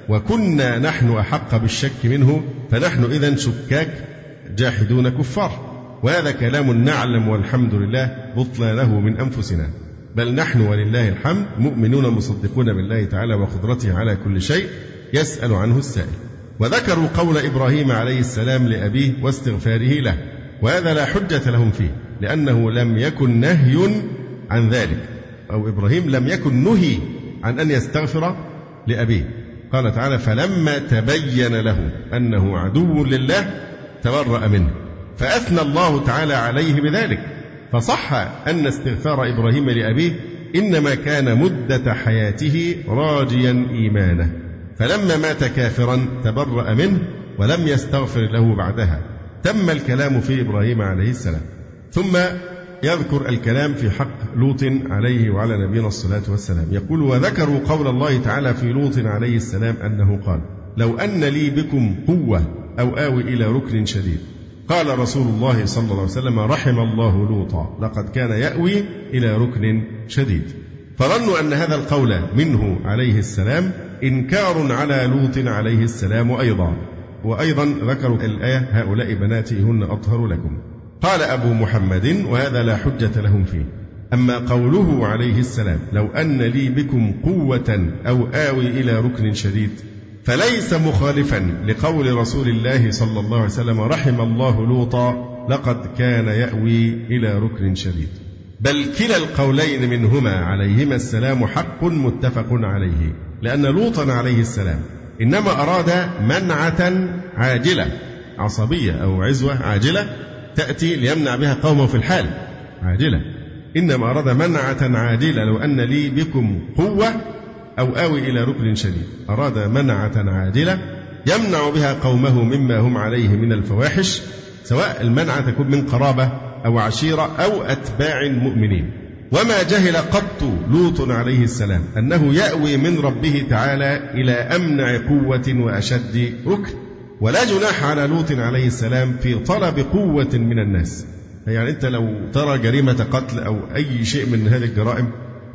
وكنا نحن أحق بالشك منه فنحن إذن شكاك جاحدون كفار. وهذا كلام نعلم والحمد لله بطلانه من أنفسنا، بل نحن ولله الحمد مؤمنون مصدقون بالله تعالى وقدرته على كل شيء يسأل عنه السائل. وذكروا قول إبراهيم عليه السلام لأبيه واستغفاره له، وهذا لا حجة لهم فيه لأنه لم يكن نهي عن ذلك، أو إبراهيم لم يكن نهي عن أن يستغفر لأبيه. قال تعالى فلما تبين له أنه عدو لله تبرأ منه، فأثنى الله تعالى عليه بذلك. فصح أن استغفار إبراهيم لأبيه إنما كان مدة حياته راجيا إيمانه، فلما مات كافرا تبرأ منه ولم يستغفر له بعدها. تم الكلام في إبراهيم عليه السلام. ثم يذكر الكلام في حق لوط عليه وعلى نبينا الصلاة والسلام. يقول وذكروا قول الله تعالى في لوط عليه السلام أنه قال لو أن لي بكم قوة أو آوي إلى ركن شديد. قال رسول الله صلى الله عليه وسلم رحم الله لوطا لقد كان يأوي إلى ركن شديد. فظنوا أن هذا القول منه عليه السلام إنكار على لوط عليه السلام أيضا. وأيضا ذكروا الآية هؤلاء بناتي هن أطهر لكم. قال أبو محمد وهذا لا حجة لهم فيه. أما قوله عليه السلام لو أن لي بكم قوة أو آوي إلى ركن شديد فليس مخالفا لقول رسول الله صلى الله عليه وسلم رحم الله لوطا لقد كان يأوي إلى ركن شديد، بل كلا القولين منهما عليهما السلام حق متفق عليه، لأن لوطا عليه السلام إنما أراد منعة عاجلة عصبية أو عزوة عاجلة تأتي ليمنع بها قومه في الحال عاجلة، إنما أراد منعة عاجلة لو أن لي بكم قوة أو آوي إلى ركن شديد. أراد منعة عاجلة يمنع بها قومه مما هم عليه من الفواحش، سواء المنعة تكون من قرابة أو عشيرة أو أتباع مؤمنين. وما جهل قط لوط عليه السلام أنه يأوي من ربه تعالى إلى أمنع قوة وأشد ركن، ولا جناح على لوط عليه السلام في طلب قوة من الناس. يعني أنت لو ترى جريمة قتل أو أي شيء من هذه الجرائم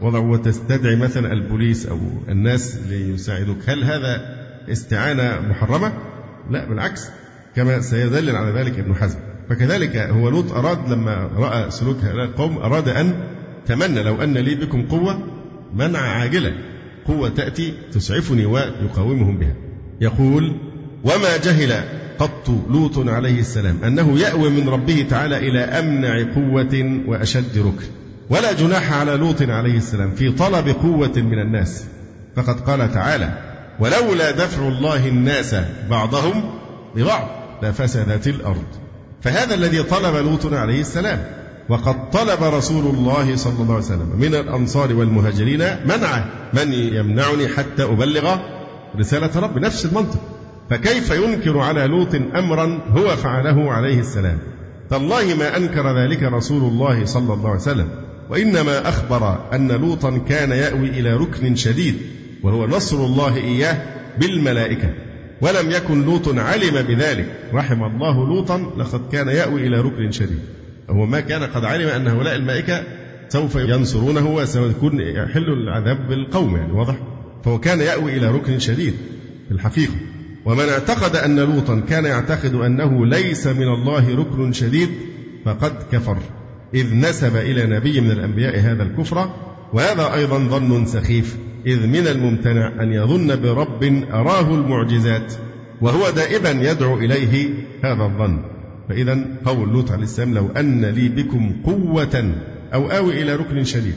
وتستدعي مثلا البوليس أو الناس ليساعدوك، هل هذا استعانة محرمة؟ لا بالعكس، كما سيدلل على ذلك ابن حزم. فكذلك هو لوط أراد لما رأى سلوك هؤلاء القوم أراد أن تمنى لو أن لي بكم قوة، منع عاجلة، قوة تأتي تسعفني ويقاومهم بها. يقول وما جهل قط لوط عليه السلام أنه يأوي من ربه تعالى إلى أمنع قوة وأشد ركن، ولا جناح على لوط عليه السلام في طلب قوة من الناس، فقد قال تعالى ولولا دفع الله الناس بعضهم ببعض لفسدت الأرض. فهذا الذي طلب لوط عليه السلام، وقد طلب رسول الله صلى الله عليه وسلم من الأنصار والمهاجرين منعه، من يمنعني حتى أبلغ رسالة رب، نفس المنطق. فكيف ينكر على لوط أمرا هو فعله عليه السلام؟ تالله ما أنكر ذلك رسول الله صلى الله عليه وسلم، وإنما أخبر أن لوطا كان يأوي إلى ركن شديد وهو نصر الله إياه بالملائكة، ولم يكن لوط علم بذلك. رحم الله لوطا لقد كان يأوي إلى ركن شديد، هو ما كان قد علم أن هؤلاء الملائكة سوف ينصرونه وسيكون يحل العذاب بالقوم، يعني واضح. فهو كان يأوي إلى ركن شديد في الحقيقة. ومن اعتقد أن لوطا كان يعتقد أنه ليس من الله ركن شديد فقد كفر، إذ نسب إلى نبي من الأنبياء هذا الكفر، وهذا أيضا ظن سخيف إذ من الممتنع أن يظن برب أراه المعجزات وهو دائما يدعو إليه هذا الظن. فإذا قول لوط عليه السلام لو أن لي بكم قوة أو آوي إلى ركن شديد،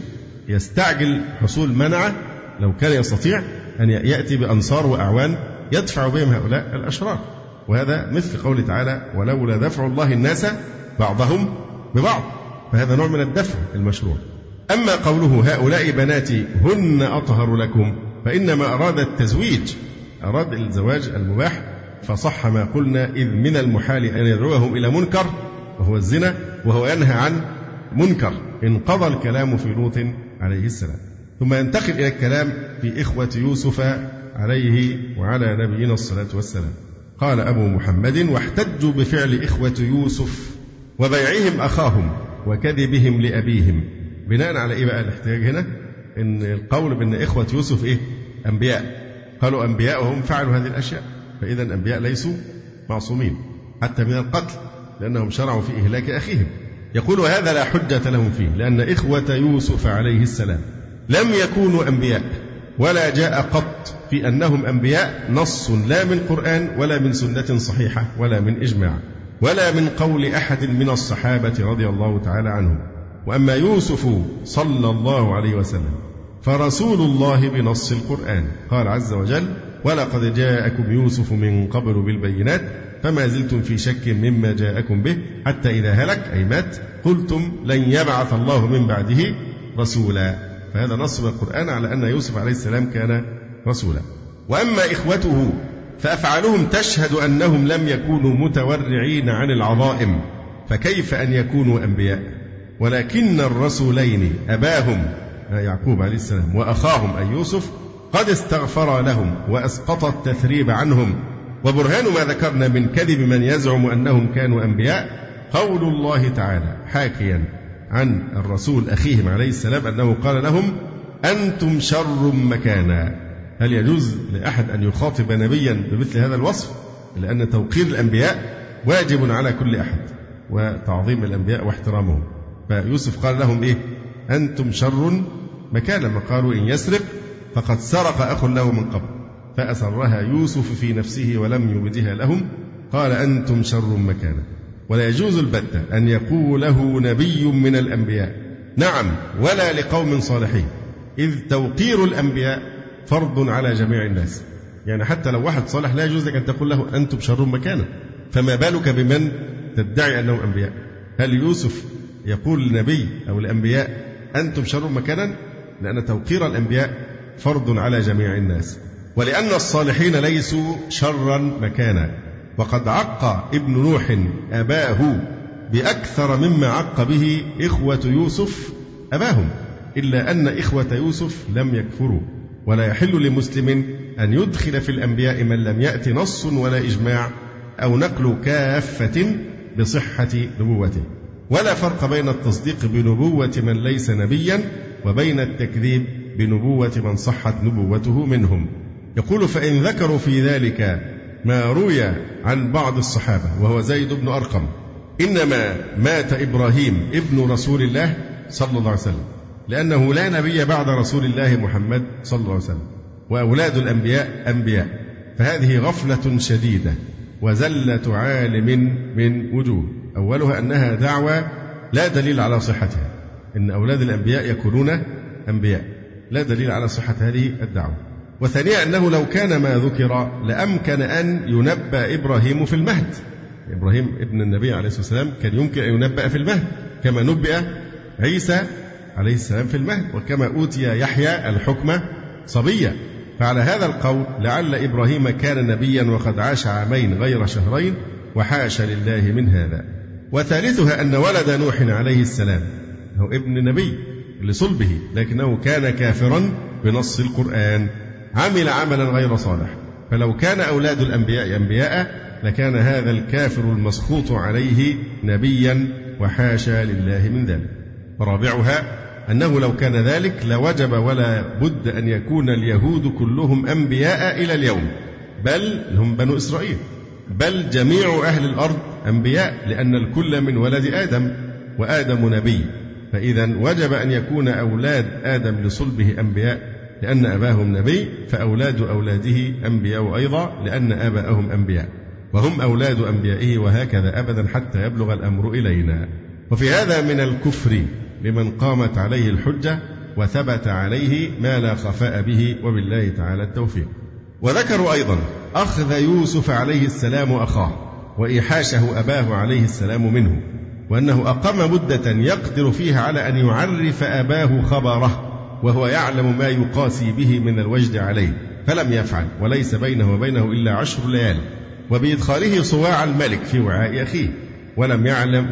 يستعجل حصول منعه لو كان يستطيع أن يأتي بأنصار وأعوان يدفع بهم هؤلاء الأشرار. وهذا مثل قوله تعالى ولولا دفع الله الناس بعضهم ببعض، فهذا نوع من الدفع المشروع. أما قوله هؤلاء بناتي هن أطهر لكم فإنما أراد التزويج، أراد الزواج المباح، فصح ما قلنا إذ من المحال أن يدعوهم إلى منكر وهو الزنا وهو ينهى عن منكر. انقضى الكلام في لوط عليه السلام. ثم ينتقل إلى الكلام في إخوة يوسف عليه وعلى نبينا الصلاة والسلام. قال أبو محمد واحتجوا بفعل إخوة يوسف وبيعهم أخاهم وكذبهم لأبيهم. بناء على إيه بقى الاحتجاج هنا؟ إن القول بأن إخوة يوسف إيه؟ أنبياء. قالوا أنبياء وهم فعلوا هذه الأشياء، فإذا الأنبياء ليسوا معصومين حتى من القتل لأنهم شرعوا في إهلاك أخيهم. يقول وهذا لا حجة لهم فيه لأن إخوة يوسف عليه السلام لم يكونوا أنبياء ولا جاء قط في أنهم أنبياء نص لا من قرآن ولا من سنة صحيحة ولا من إجماع ولا من قول أحد من الصحابة رضي الله تعالى عنهم. وأما يوسف صلى الله عليه وسلم فرسول الله بنص القرآن. قال عز وجل ولقد جاءكم يوسف من قبل بالبينات فما زلتم في شك مما جاءكم به حتى إذا هلك أي مات قلتم لن يبعث الله من بعده رسولا. فهذا نص من القرآن على أن يوسف عليه السلام كان رسولا. وأما إخوته فأفعالهم تشهد أنهم لم يكونوا متورعين عن العظائم، فكيف أن يكونوا أنبياء؟ ولكن الرسولين أباهم يعقوب عليه السلام وأخاهم أي يوسف قد استغفر لهم وأسقط التثريب عنهم. وبرهان ما ذكرنا من كذب من يزعم أنهم كانوا أنبياء قول الله تعالى حاكيا عن الرسول أخيهم عليه السلام أنه قال لهم أنتم شر مكانا. هل يجوز لأحد أن يخاطب نبيا بمثل هذا الوصف؟ لأن توقير الأنبياء واجب على كل أحد وتعظيم الأنبياء واحترامهم. فيوسف قال لهم إيه؟ أنتم شر مكانا. لما قالوا إن يسرق فقد سرق أخ له من قبل فأسرها يوسف في نفسه ولم يبدها لهم قال أنتم شر مكانا. ولا يجوز البتة أن يقوله نبي من الأنبياء نعم ولا لقوم صالحين، إذ توقير الأنبياء فرض على جميع الناس. يعني حتى لو واحد صالح لا يجوز لك أن تقول له أنتم شر مكانا، فما بالك بمن تدعي أنهم أنبياء؟ هل يوسف يقول للنبي أو الأنبياء أنتم شر مكانا؟ لأن توقير الأنبياء فرض على جميع الناس. ولأن الصالحين ليسوا شرا مكانا. وقد عق ابن نوح أباه بأكثر مما عق به إخوة يوسف أباهم، إلا أن إخوة يوسف لم يكفروا. ولا يحل لمسلم أن يدخل في الأنبياء من لم يأت نص ولا إجماع أو نقل كافة بصحة نبوته. ولا فرق بين التصديق بنبوة من ليس نبيا وبين التكذيب بنبوة من صحت نبوته منهم. يقول فإن ذكروا في ذلك ما روي عن بعض الصحابة وهو زيد بن أرقم إنما مات إبراهيم ابن رسول الله صلى الله عليه وسلم لأنه لا نبي بعد رسول الله محمد صلى الله عليه وسلم وأولاد الأنبياء أنبياء، فهذه غفلة شديدة وزلة عالم من وجوه. أولها أنها دعوة لا دليل على صحتها، إن أولاد الأنبياء يكونون أنبياء، لا دليل على صحة هذه الدعوة. وثانيا أنه لو كان ما ذكر لأمكن أن ينبأ إبراهيم في المهد. إبراهيم ابن النبي عليه الصلاة والسلام كان يمكن أن ينبأ في المهد كما نبئ عيسى عليه السلام في المهد، وكما أوتي يحيى الحكم صبيا. فعلى هذا القول لعل إبراهيم كان نبيا وقد عاش عامين غير شهرين وحاشا لله من هذا. وثالثها أن ولد نوح عليه السلام هو ابن نبي لصلبه لكنه كان كافرا بنص القرآن، عمل عملا غير صالح. فلو كان أولاد الأنبياء أنبياء لكان هذا الكافر المسخوط عليه نبيا وحاشا لله من ذلك. ورابعها أنه لو كان ذلك لوجب ولا بد أن يكون اليهود كلهم أنبياء إلى اليوم، بل هم بنو إسرائيل، بل جميع أهل الأرض أنبياء، لأن الكل من ولد آدم وآدم نبي. فإذا وجب أن يكون أولاد آدم لصلبه أنبياء لأن أباهم نبي، فأولاد أولاده أنبياء أيضا لأن آباءهم أنبياء، وهم أولاد أنبيائه، وهكذا أبدا حتى يبلغ الأمر إلينا. وفي هذا من الكفر لمن قامت عليه الحجة وثبت عليه ما لا خفاء به، وبالله تعالى التوفيق. وذكروا أيضا أخذ يوسف عليه السلام أخاه وإيحاشه أباه عليه السلام منه، وأنه أقام مدة يقدر فيها على أن يعرف أباه خبره وهو يعلم ما يقاسي به من الوجد عليه، فلم يفعل، وليس بينه وبينه إلا 10 ليال، وبإدخاله صواع الملك في وعاء أخيه، ولم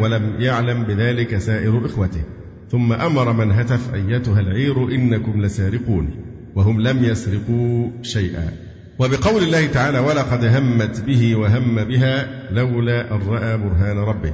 يعلم بذلك سائر إخوته. ثم أمر من هتف: أيتها العير إنكم لسارقون، وهم لم يسرقوا شيئا. وبقول الله تعالى: ولقد همت به وهم بها لولا أن رأى برهان ربه.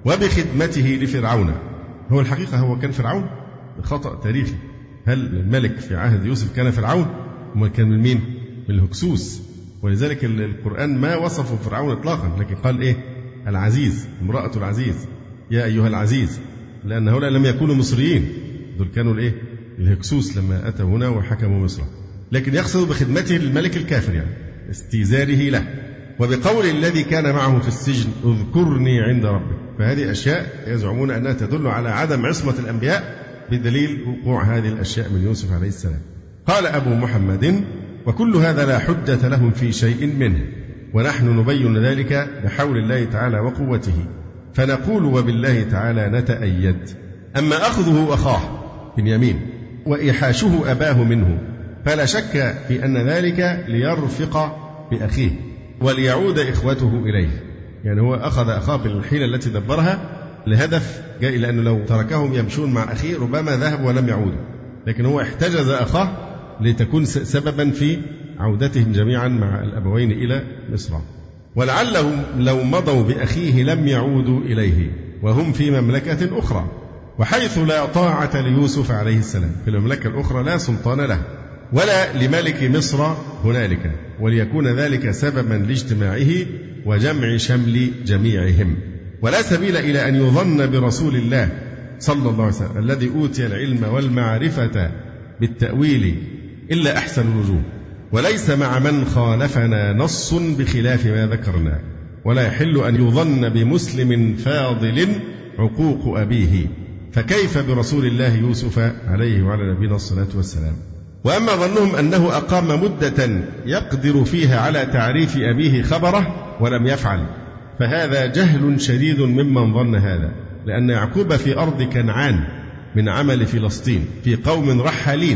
وبخدمته لفرعون، هو الحقيقة هو كان فرعون خطأ تاريخي. هل الملك في عهد يوسف كان فرعون؟ وما كان من مين؟ من الهكسوس. ولذلك القرآن ما وصفه فرعون إطلاقا، لكن قال إيه؟ العزيز، امرأة العزيز، يا أيها العزيز، لأن هؤلاء لم يكونوا مصريين، دول كانوا الإيه؟ الهكسوس لما أتوا هنا وحكموا مصر. لكن يقصد بخدمته للملك الكافر، يعني استيزاره له. وبقول الذي كان معه في السجن: اذكرني عند ربك. فهذه أشياء يزعمون أنها تدل على عدم عصمة الأنبياء بدليل وقوع هذه الأشياء من يوسف عليه السلام. قال أبو محمد: وكل هذا لا حجة لهم في شيء منه، ونحن نبين ذلك بحول الله تعالى وقوته، فنقول وبالله تعالى نتأيد. أما أخذه أخاه بنيامين وإيحاشه أباه منه فلا شك في أن ذلك ليرفق بأخيه وليعود إخوته إليه، يعني هو أخذ أخاه بالحيلة التي دبرها لهدف جاء، لأنه لو تركهم يمشون مع أخيه ربما ذهبوا ولم يعودوا، لكن هو احتجز أخاه لتكون سببا في عودتهم جميعا مع الأبوين إلى مصر. ولعلهم لو مضوا بأخيه لم يعودوا إليه وهم في مملكة أخرى، وحيث لا طاعة ليوسف عليه السلام في المملكة الأخرى لا سلطان له ولا لملك مصر هنالك، وليكون ذلك سببا لاجتماعه وجمع شمل جميعهم. ولا سبيل إلى أن يظن برسول الله صلى الله عليه وسلم الذي أوتي العلم والمعرفة بالتأويل إلا أحسن الوجوه، وليس مع من خالفنا نص بخلاف ما ذكرنا، ولا يحل أن يظن بمسلم فاضل عقوق أبيه، فكيف برسول الله يوسف عليه وعلى نبينا الصلاة والسلام. وأما ظنهم أنه أقام مدة يقدر فيها على تعريف أبيه خبره ولم يفعل، فهذا جهل شديد ممن ظن هذا، لأن يعقوب في أرض كنعان من عمل فلسطين في قوم رحالين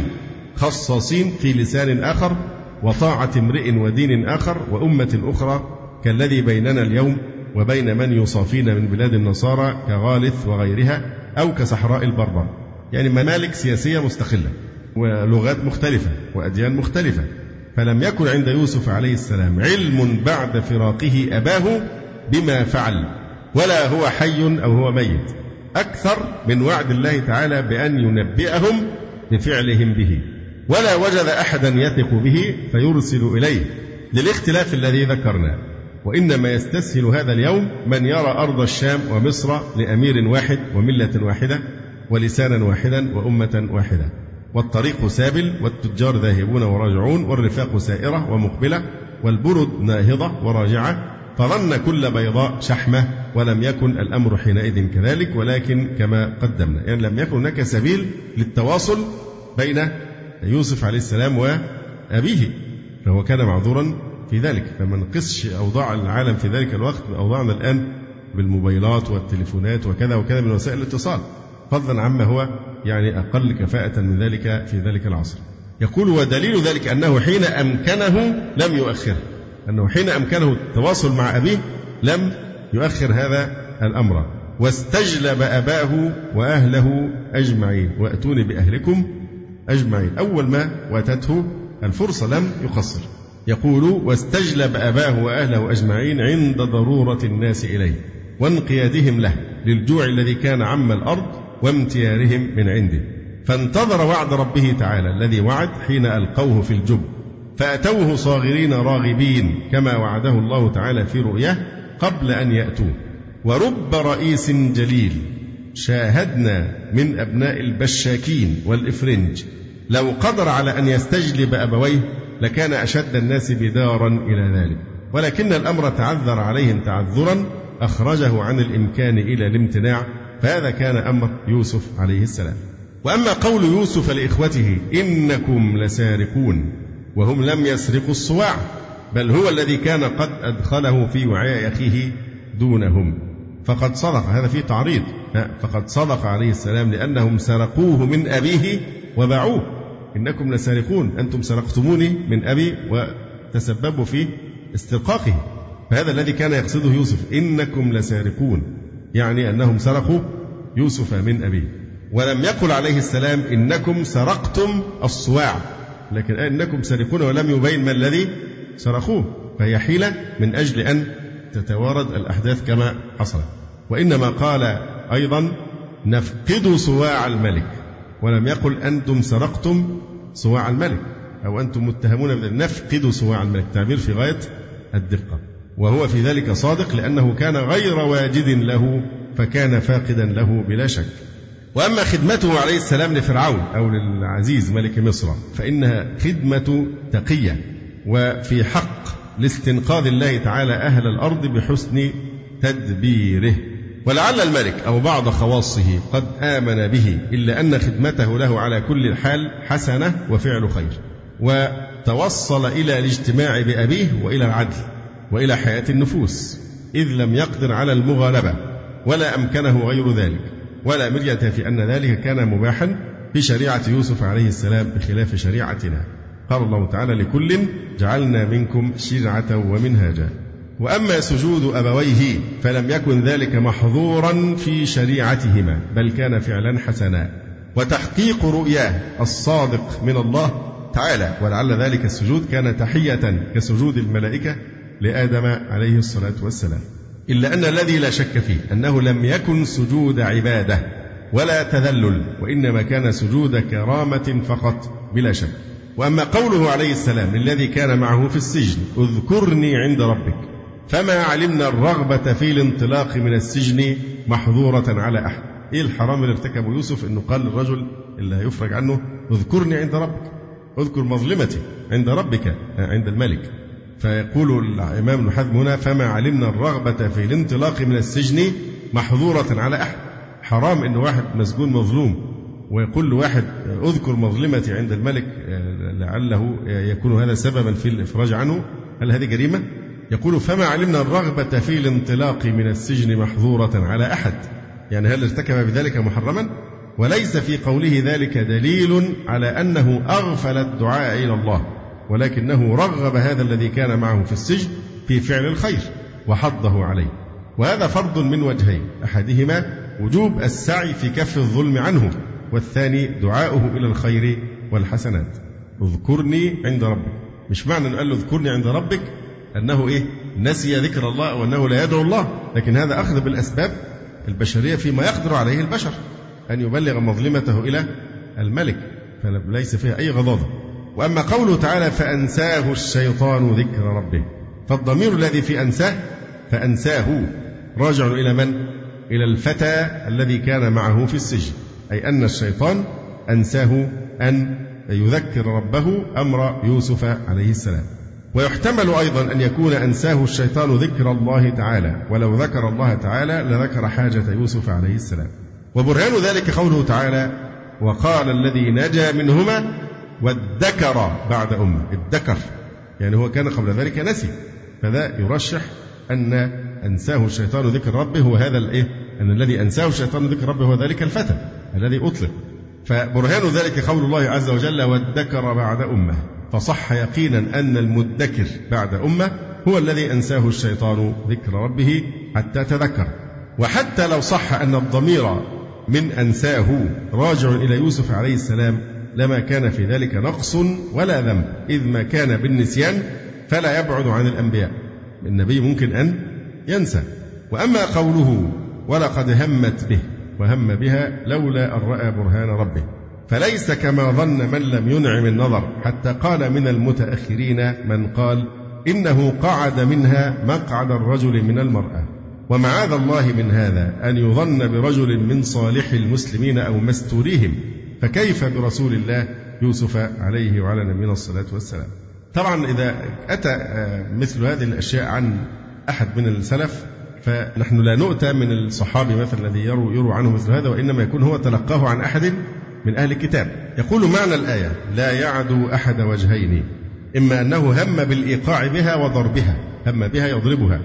خصاصين في لسان آخر وطاعة امرئ ودين آخر وأمة أخرى، كالذي بيننا اليوم وبين من يصافين من بلاد النصارى كغالث وغيرها أو كصحراء البربر، يعني ممالك سياسية مستقلة ولغات مختلفة وأديان مختلفة. فلم يكن عند يوسف عليه السلام علم بعد فراقه أباه بما فعل، ولا هو حي أو هو ميت، أكثر من وعد الله تعالى بأن ينبئهم بفعلهم به، ولا وجد أحدا يثق به فيرسل إليه للاختلاف الذي ذكرنا. وإنما يستسهل هذا اليوم من يرى أرض الشام ومصر لأمير واحد وملة واحدة ولسانا واحدا وأمة واحدة، والطريق سابل والتجار ذاهبون وراجعون والرفاق سائرة ومقبلة والبرد ناهضة وراجعة، فظن كل بيضاء شحمة، ولم يكن الأمر حينئذ كذلك، ولكن كما قدمنا، يعني لم يكن هناك سبيل للتواصل بين يوسف عليه السلام وأبيه، فهو كان معذورا في ذلك. فما نقصش أوضاع العالم في ذلك الوقت بأوضاعنا الآن بالموبايلات والتليفونات وكذا وكذا من وسائل الاتصال، فضلا عما هو يعني أقل كفاءة من ذلك في ذلك العصر. يقول: ودليل ذلك أنه حين أمكنه لم يؤخره، أنه حين أمكنه التواصل مع أبيه لم يؤخر هذا الأمر، واستجلب أباه وأهله أجمعين، وأتوني بأهلكم أجمعين، أول ما واتته الفرصة لم يقصر. يقول: واستجلب أباه وأهله أجمعين عند ضرورة الناس إليه وانقيادهم له للجوع الذي كان عم الأرض وامتيارهم من عنده، فانتظر وعد ربه تعالى الذي وعد حين ألقوه في الجب، فأتوه صاغرين راغبين كما وعده الله تعالى في رؤياه قبل أن يأتوه. ورب رئيس جليل شاهدنا من أبناء البشاكين والإفرنج لو قدر على أن يستجلب أبويه لكان أشد الناس بدارا إلى ذلك، ولكن الأمر تعذر عليهم تعذرا أخرجه عن الإمكان إلى الامتناع، فهذا كان أمر يوسف عليه السلام. وأما قول يوسف لإخوته إنكم لسارقون وهم لم يسرقوا الصواع، بل هو الذي كان قد أدخله في وعاء أخيه دونهم، فقد صدق، هذا فيه تعريض، فقد صدق عليه السلام لأنهم سرقوه من أبيه وباعوه. إنكم لسارقون، أنتم سرقتموني من أبي وتسببوا في استرقاقه، فهذا الذي كان يقصده يوسف، إنكم لسارقون، يعني أنهم سرقوا يوسف من أبيه. ولم يقل عليه السلام إنكم سرقتم الصواع، لكن إنكم سارقون ولم يبين ما الذي سرقوه، فهي حيلة من أجل أن تتوارد الأحداث كما حصل. وإنما قال أيضا نفقد صواع الملك، ولم يقل أنتم سرقتم صواع الملك أو أنتم متهمون بذلك، نفقد صواع الملك، تعبير في غاية الدقة، وهو في ذلك صادق لأنه كان غير واجد له فكان فاقدا له بلا شك. وأما خدمته عليه السلام لفرعون أو للعزيز ملك مصر فإنها خدمة تقية، وفي حق لاستنقاذ الله تعالى أهل الأرض بحسن تدبيره. ولعل الملك أو بعض خواصه قد آمن به، إلا أن خدمته له على كل حال حسنة وفعل خير، وتوصل إلى الاجتماع بأبيه وإلى العدل وإلى حياة النفوس، إذ لم يقدر على المغالبة ولا أمكنه غير ذلك، ولا مرية في أن ذلك كان مباحا في شريعة يوسف عليه السلام بخلاف شريعتنا. قال الله تعالى لكل جعلنا منكم شرعة ومنهاجا. وأما سجود أبويه فلم يكن ذلك محظورا في شريعتهما، بل كان فعلا حسنا وتحقيق رؤياه الصادق من الله تعالى، ولعل ذلك السجود كان تحية كسجود الملائكة لآدم عليه الصلاة والسلام. إلا أن الذي لا شك فيه أنه لم يكن سجود عبادة ولا تذلل، وإنما كان سجود كرامة فقط بلا شك. وأما قوله عليه السلام الذي كان معه في السجن اذكرني عند ربك، فما علمنا الرغبة في الانطلاق من السجن محظورة على أحد. إيه الحرام اللي ارتكبه يوسف؟ إنه قال للرجل اللي هيفرج عنه اذكرني عند ربك، اذكر مظلمتي عند ربك عند الملك. فيقول الإمام ابن حزم هنا فما علمنا الرغبة في الانطلاق من السجن محظورة على أحد. حرام إن واحد مسجون مظلوم ويقول لواحد اذكر مظلمتي عند الملك لعله يكون هذا سببا في الإفراج عنه. هل هذه جريمة؟ يقول فما علمنا الرغبة في الانطلاق من السجن محظورة على أحد، يعني هل ارتكب بذلك محرما؟ وليس في قوله ذلك دليل على أنه أغفل الدعاء إلى الله، ولكنه رغب هذا الذي كان معه في السجن في فعل الخير وحضه عليه. وهذا فرض من وجهين، أحدهما وجوب السعي في كف الظلم عنه، والثاني دعاؤه إلى الخير والحسنات. اذكرني عند ربك، مش معنى أنه قال له اذكرني عند ربك أنه نسي ذكر الله أو أنه لا يدعو الله، لكن هذا أخذ بالأسباب البشرية فيما يقدر عليه البشر، أن يبلغ مظلمته إلى الملك، فليس فيها أي غضاضة. وأما قوله تعالى فأنساه الشيطان ذكر ربه، فالضمير الذي في أنساه فأنساه راجع إلى من؟ إلى الفتى الذي كان معه في السجن، أي أن الشيطان أنساه أن يذكر ربه أمر يوسف عليه السلام. ويحتمل أيضا أن يكون أنساه الشيطان ذكر الله تعالى، ولو ذكر الله تعالى لذكر حاجة يوسف عليه السلام. وبرهان ذلك قوله تعالى وقال الذي نجا منهما وادكر بعد أمة. الدكر يعني هو كان قبل ذلك نسي، فذا يرشح أن أنساه الشيطان ذكر ربه هو هذا أن الذي أنساه الشيطان ذكر ربه هو ذلك الفتى الذي أطلق. فبرهان ذلك قول الله عز وجل وادكر بعد أمة، فصح يقينا أن المدكر بعد أمة هو الذي أنساه الشيطان ذكر ربه حتى تذكر. وحتى لو صح أن الضمير من أنساه راجع إلى يوسف عليه السلام لما كان في ذلك نقص ولا ذنب، إذ ما كان بالنسيان فلا يبعد عن الأنبياء، النبي ممكن أن ينسى. وأما قوله ولقد همت به وهم بها لولا أن رأى برهان ربه، فليس كما ظن من لم ينعم النظر، حتى قال من المتأخرين من قال إنه قعد منها مقعد الرجل من المرأة. ومعاذ الله من هذا أن يظن برجل من صالح المسلمين أو مستوريهم، فكيف برسول الله يوسف عليه وعلى نبينا الصلاة والسلام. طبعا إذا أتى مثل هذه الأشياء عن أحد من السلف فنحن لا نؤتى من الصحابي مثلا الذي يروى عنه مثل هذا، وإنما يكون هو تلقاه عن أحد من أهل الكتاب. يقول معنى الآية: لا يعدو أحد وجهين، إما أنه هم بالإيقاع بها وضربها، هم بها يضربها،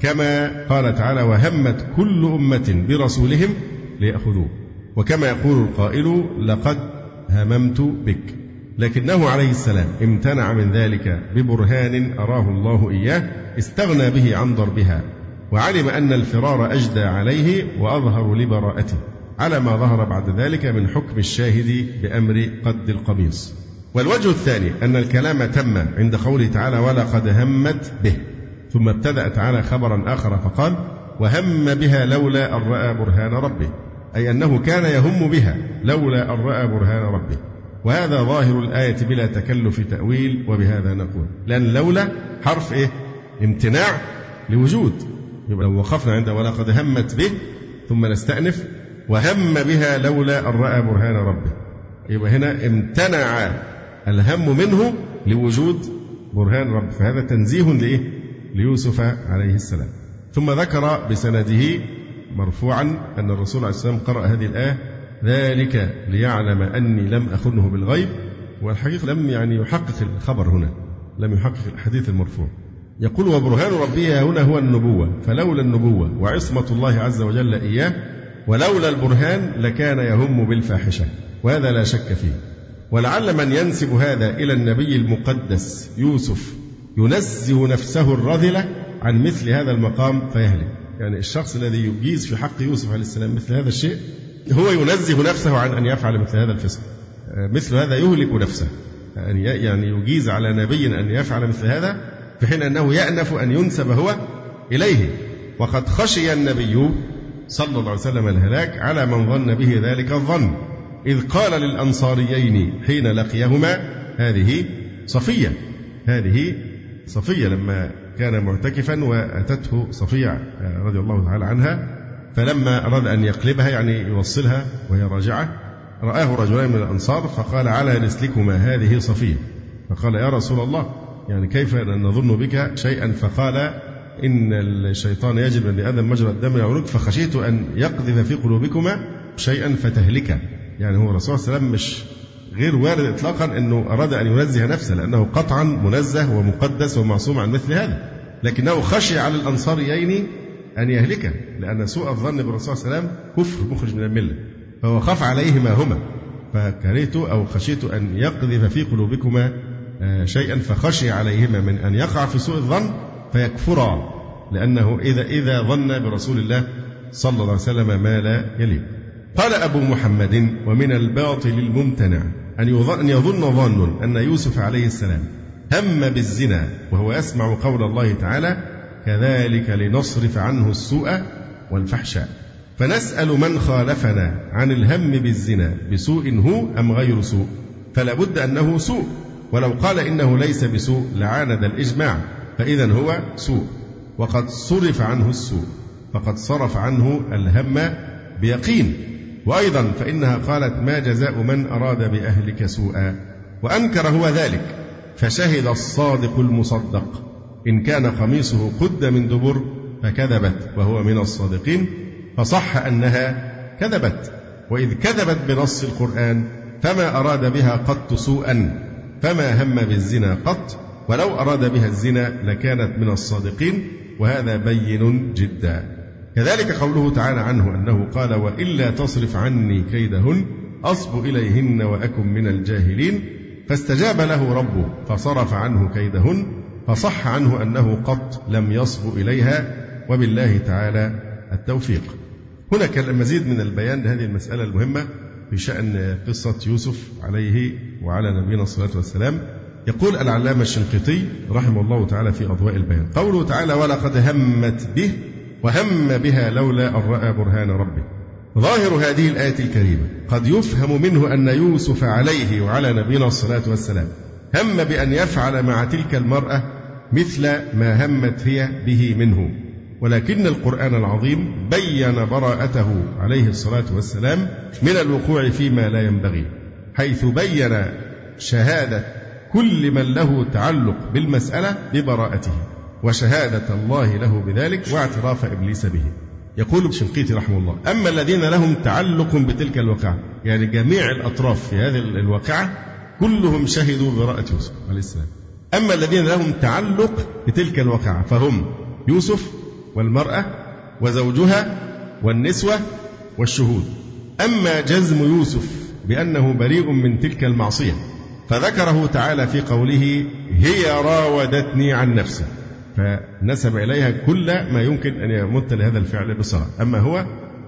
كما قال تعالى: وهمت كل أمة برسولهم ليأخذوه، وكما يقول القائل: لقد هممت بك. لكنه عليه السلام امتنع من ذلك ببرهان أراه الله إياه، استغنى به عن ضربها، وعلم أن الفرار أجدى عليه وأظهر لبراءته، على ما ظهر بعد ذلك من حكم الشاهد بأمر قد القميص. والوجه الثاني أن الكلام تم عند قوله تعالى: ولقد همت به، ثم ابتدأ تعالى خبرا آخر فقال: وهم بها لولا أن رأى برهان ربه، أي أنه كان يهم بها لولا أن رأى برهان ربه. وهذا ظاهر الآية بلا تكلف تأويل، وبهذا نقول لأن لولا حرف امتناع لوجود، يبقى لو وقفنا عند ولقد همت به ثم نستأنف وهم بها لولا أن رأى برهان ربه، يبقى هنا امتنع الهم منه لوجود برهان رب، فهذا تنزيه ليوسف عليه السلام. ثم ذكر بسنده مرفوعا أن الرسول عليه السلام قرأ هذه الآية: ذلك ليعلم أني لم أخنه بالغيب. والحقيقة لم يحقق الخبر هنا، لم يحقق الحديث المرفوع. يقول: وبرهان ربي هنا هو النبوة، فلولا النبوة وعصمة الله عز وجل إياه ولولا البرهان لكان يهم بالفاحشة، وهذا لا شك فيه. ولعل من ينسب هذا إلى النبي المقدس يوسف ينزه نفسه الرذلة عن مثل هذا المقام فيهلك. يعني الشخص الذي يجيز في حق يوسف عليه السلام مثل هذا الشيء هو ينزه نفسه عن أن يفعل مثل هذا الفسق، مثل هذا يهلك نفسه، يعني يجيز على نبي أن يفعل مثل هذا في حين أنه يأنف أن ينسب هو إليه. وقد خشي النبي صلى الله عليه وسلم الهلاك على من ظن به ذلك الظن، إذ قال للأنصاريين حين لقيهما: هذه صفية لما كان معتكفا وأتته صفية رضي الله تعالى عنها، فلما أراد أن يقلبها يعني يوصلها وهي راجعة رآه رجلان من الأنصار فقال: على رسلكما هذه صفية. فقال: يا رسول الله، يعني كيف نظن بك شيئا؟ فقال: إن الشيطان يجب أن لآدم مجرى الدم يعرج، فخشيت أن يقذف في قلوبكما شيئا فتهلك. يعني هو الرسول صلى الله عليه وسلم مش غير وارد إطلاقا أنه أراد أن ينزه نفسه، لأنه قطعا منزه ومقدس ومعصوم عن مثل هذا، لكنه خشي على الأنصاريين أن يهلك، لأن سوء الظن بالرسول صلى الله عليه وسلم كفر مخرج من الملة، فهو خاف عليهما هما، فكرهت أو خشيت أن يقذف في قلوبكما شيئا، فخشي عليهما من أن يقع في سوء الظن فيكفرا، لأنه إذا ظن برسول الله صلى الله عليه وسلم ما لا يليق. قال أبو محمد: ومن الباطل الممتنع أن يظن ظان أن يوسف عليه السلام هم بالزنا وهو يسمع قول الله تعالى: كذلك لنصرف عنه السوء والفحشاء. فنسأل من خالفنا عن الهم بالزنا بسوء هو أم غير سوء، فلا بد أنه سوء، ولو قال إنه ليس بسوء لعاند الإجماع، فإذا هو سوء، وقد صرف عنه السوء، فقد صرف عنه الهم بيقين. وأيضا فإنها قالت: ما جزاء من أراد بأهلك سوءا، وأنكر هو ذلك، فشهد الصادق المصدق إن كان قميصه قد من دبر فكذبت وهو من الصادقين، فصح أنها كذبت. وإذ كذبت بنص القرآن فما أراد بها قط سوءا، فما هم بالزنا قط، ولو أراد بها الزنا لكانت من الصادقين، وهذا بين جدا. كذلك قوله تعالى عنه أنه قال: وإلا تصرف عني كيدهن أصب إليهن وأكن من الجاهلين، فاستجاب له ربه فصرف عنه كيدهن، فصح عنه أنه قط لم يصب إليها، وبالله تعالى التوفيق. هناك المزيد من البيان لهذه المسألة المهمة في شأن قصة يوسف عليه وعلى نبينا الصلاة والسلام. يقول العلامة الشنقيطي رحمه الله تعالى في أضواء البيان: قوله تعالى: ولقد همت به وهم بها لولا أن رأى برهان ربه. ظاهر هذه الآية الكريمة قد يفهم منه أن يوسف عليه وعلى نبينا الصلاة والسلام هم بأن يفعل مع تلك المرأة مثل ما همت هي به منه، ولكن القرآن العظيم بين براءته عليه الصلاة والسلام من الوقوع فيما لا ينبغي، حيث بين شهادة كل من له تعلق بالمسألة ببراءته، وشهادة الله له بذلك، واعتراف إبليس به. يقول الشنقيطي رحمه الله: أما الذين لهم تعلق بتلك الواقعة، يعني جميع الأطراف في هذه الواقعة كلهم شهدوا ببراءة يوسف عليه السلام. أما الذين لهم تعلق بتلك الواقعة فهم يوسف والمرأة وزوجها والنسوة والشهود. أما جزم يوسف بأنه بريء من تلك المعصية فذكره تعالى في قوله: هي راودتني عن نفسي، فنسب إليها كل ما يمكن أن يمت لهذا الفعل بصلة، أما هو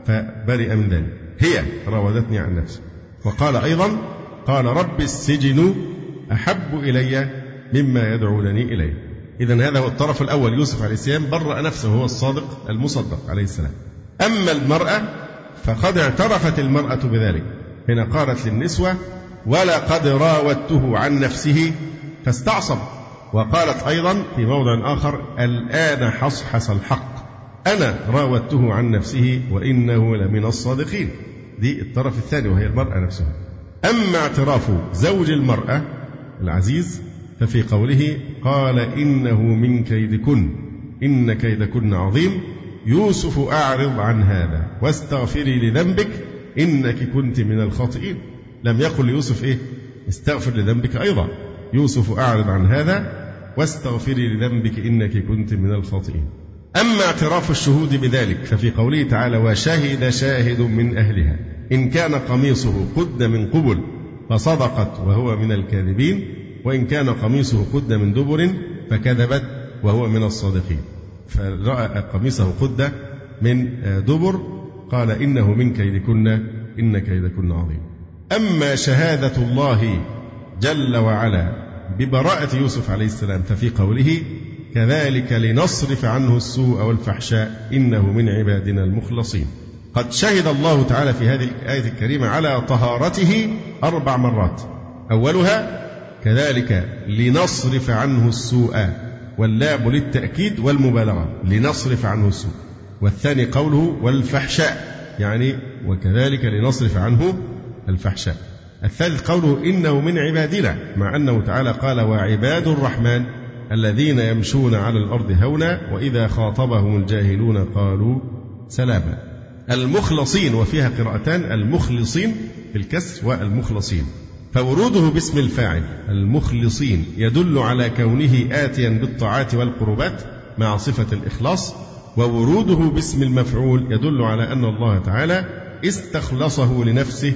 فبرئ من ذلك، هي راودتني عن نفسي. وقال أيضا: قال رب السجن أحب إلي مما يدعونني إليه. إذن هذا هو الطرف الأول، يوسف عليه السلام برأ نفسه، هو الصادق المصدق عليه السلام. أما المرأة فقد اعترفت المرأة بذلك، هنا قالت للنسوة: ولقد راودته عن نفسه فاستعصم. وقالت أيضا في موضع آخر: الآن حصحص الحق، أنا راودته عن نفسه وإنه لمن الصادقين. دي الطرف الثاني وهي المرأة نفسها. أما اعتراف زوج المرأة العزيز ففي قوله: قال إنه من كيدكن إن كيدكن عظيم، يوسف أعرض عن هذا واستغفري لذنبك إنك كنت من الخاطئين. لم يقل يوسف إيه؟ استغفر لذنبك أيضا، يوسف أعرض عن هذا واستغفري لذنبك إنك كنت من الخاطئين. أما اعتراف الشهود بذلك ففي قوله تعالى: وشهد شاهد من أهلها إن كان قميصه قد من قبل فصدقت وهو من الكاذبين، وإن كان قميصه قد من دبر فكذبت وهو من الصادقين. فرأى قميصه قد من دبر قال: إنه من كيدكن إن كيدكن عظيم. أما شهادة الله جل وعلا ببراءة يوسف عليه السلام ففي قوله: كذلك لنصرف عنه السوء والفحشاء إنه من عبادنا المخلصين. قد شهد الله تعالى في هذه الآية الكريمة على طهارته 4 مرات، أولها كذلك لنصرف عنه السوء، واللام للتأكيد والمبالغة، لنصرف عنه السوء. والثاني قوله والفحشاء، يعني وكذلك لنصرف عنه الفحشاء. الثالث قوله إنه من عبادنا، مع أنه تعالى قال: وعباد الرحمن الذين يمشون على الأرض هونا وإذا خاطبهم الجاهلون قالوا سلاما. المخلصين، وفيها قراءتان: المخلصين بالكسر والمخلصين. فوروده باسم الفاعل المخلصين يدل على كونه آتيا بالطاعات والقربات مع صفة الإخلاص، ووروده باسم المفعول يدل على أن الله تعالى استخلصه لنفسه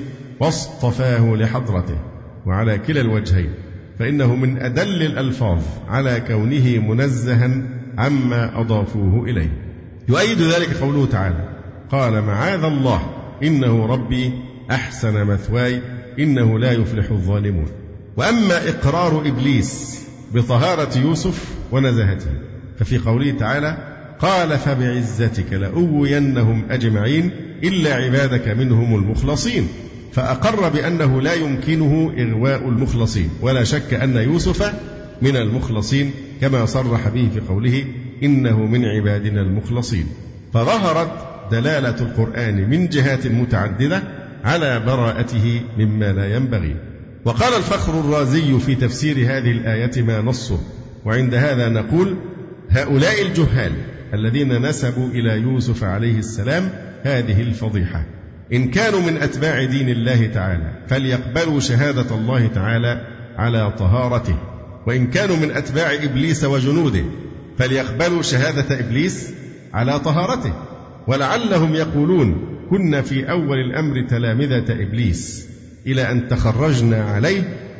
واصطفاه لحضرته. وعلى كلا الوجهين فإنه من أدل الألفاظ على كونه منزها عما أضافوه إليه. يؤيد ذلك قوله تعالى: قال معاذ الله إنه ربي أحسن مثواي إنه لا يفلح الظالمون. وأما إقرار إبليس بطهارة يوسف ونزاهته ففي قوله تعالى: قال فبعزتك لأغوينهم أجمعين إلا عبادك منهم المخلصين. فأقر بأنه لا يمكنه إغواء المخلصين، ولا شك أن يوسف من المخلصين كما صرح به في قوله: إنه من عبادنا المخلصين. فظهرت دلالة القرآن من جهات متعددة على براءته مما لا ينبغي. وقال الفخر الرازي في تفسير هذه الآية ما نصه، وعند هذا نقول: هؤلاء الجهال الذين نسبوا إلى يوسف عليه السلام هذه الفضيحة إن كانوا من أتباع دين الله تعالى فليقبلوا شهادة الله تعالى على طهارته، وإن كانوا من أتباع إبليس وجنوده فليقبلوا شهادة إبليس على طهارته. ولعلهم يقولون: كنا في أول الأمر تلامذة إبليس إلى أن تخرجنا عليه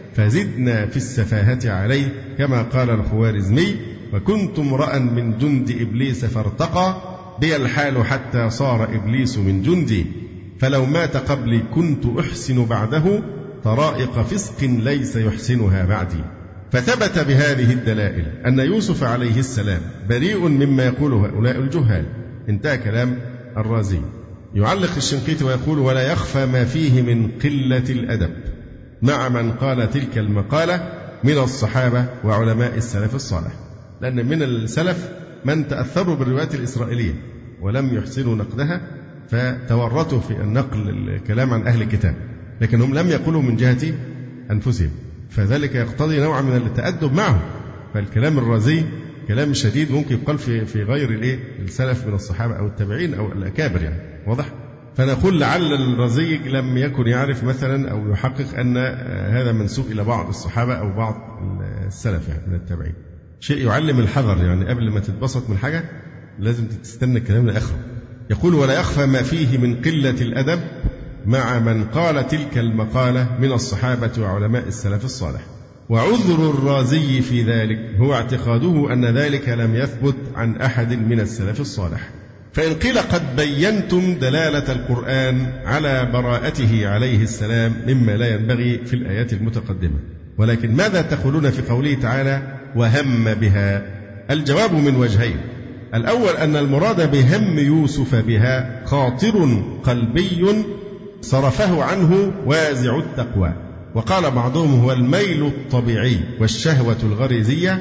فزدنا في السفاهة عليه، كما قال الخوارزمي: وكنت امرأ من جند إبليس فارتقى بي الحال حتى صار إبليس من جندي، فلو مات قبلي كنت أحسن بعده طرائق فسق ليس يحسنها بعدي. فثبت بهذه الدلائل أن يوسف عليه السلام بريء مما يقوله هؤلاء الجهال. انتهى كلام الرازي. يعلق الشنقيطي ويقول: ولا يخفى ما فيه من قلة الأدب مع من قال تلك المقالة من الصحابة وعلماء السلف الصالح، لأن من السلف من تأثروا بالروايات الإسرائيلية ولم يحسنوا نقدها فتورطوا في النقل الكلام عن أهل الكتاب، لكنهم لم يقولوا من جهة أنفسهم، فذلك يقتضي نوعا من التأدب معه. فالكلام الرازي كلام شديد ممكن يقال في غير السلف من الصحابة أو التابعين أو الأكابر يعني، واضح؟ فنقول لعل الرازي لم يكن يعرف مثلا أو يحقق أن هذا منسوب إلى بعض الصحابة أو بعض السلف يعني من التابعين. شيء يعلم الحذر يعني، قبل ما تتبسط من حاجة لازم تستنى الكلام لآخره. يقول: ولا يخفى ما فيه من قلة الأدب مع من قال تلك المقالة من الصحابة وعلماء السلف الصالح. وعذر الرازي في ذلك هو اعتقاده أن ذلك لم يثبت عن أحد من السلف الصالح. فإن قيل قد بينتم دلالة القرآن على براءته عليه السلام مما لا ينبغي في الآيات المتقدمة، ولكن ماذا تقولون في قوله تعالى: وهم بها؟ الجواب من وجهين. الأول أن المراد بهم يوسف بها خاطر قلبي صرفه عنه وازع التقوى، وقال بعضهم هو الميل الطبيعي والشهوة الغريزية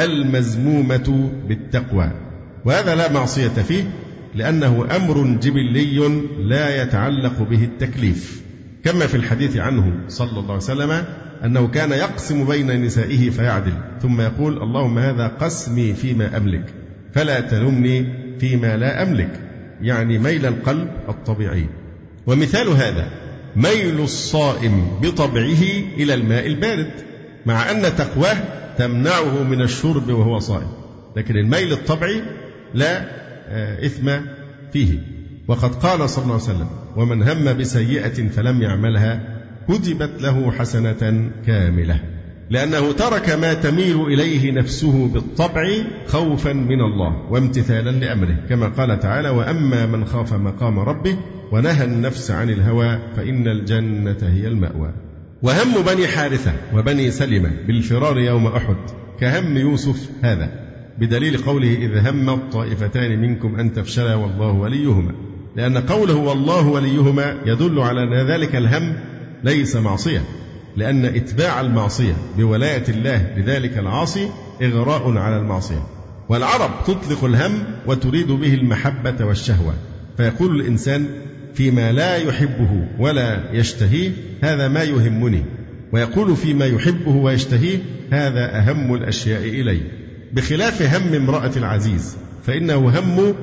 المزمومة بالتقوى، وهذا لا معصية فيه لأنه أمر جبلي لا يتعلق به التكليف، كما في الحديث عنه صلى الله عليه وسلم أنه كان يقسم بين نسائه فيعدل ثم يقول: اللهم هذا قسمي فيما أملك فلا تلمني فيما لا أملك، يعني ميل القلب الطبيعي. ومثال هذا ميل الصائم بطبعه إلى الماء البارد، مع أن تقواه تمنعه من الشرب وهو صائم، لكن الميل الطبيعي لا إثم فيه. وقد قال صلى الله عليه وسلم: ومن هم بسيئة فلم يعملها كتبت له حسنة كاملة، لأنه ترك ما تميل إليه نفسه بالطبع خوفا من الله وامتثالا لأمره، كما قال تعالى: وأما من خاف مقام ربه ونهى النفس عن الهوى فإن الجنة هي المأوى. وهم بني حارثة وبني سلمة بالفرار يوم أحد كهم يوسف هذا، بدليل قوله: إذ هم الطائفتان منكم أن تفشلا والله وليهما، لأن قوله والله وليهما يدل على أن ذلك الهم ليس معصية، لأن إتباع المعصية بولاية الله لذلك العاصي إغراء على المعصية. والعرب تطلق الهم وتريد به المحبة والشهوة، فيقول الإنسان فيما لا يحبه ولا يشتهيه: هذا ما يهمني، ويقول فيما يحبه ويشتهيه: هذا أهم الأشياء إلي، بخلاف هم امرأة العزيز فإنه هم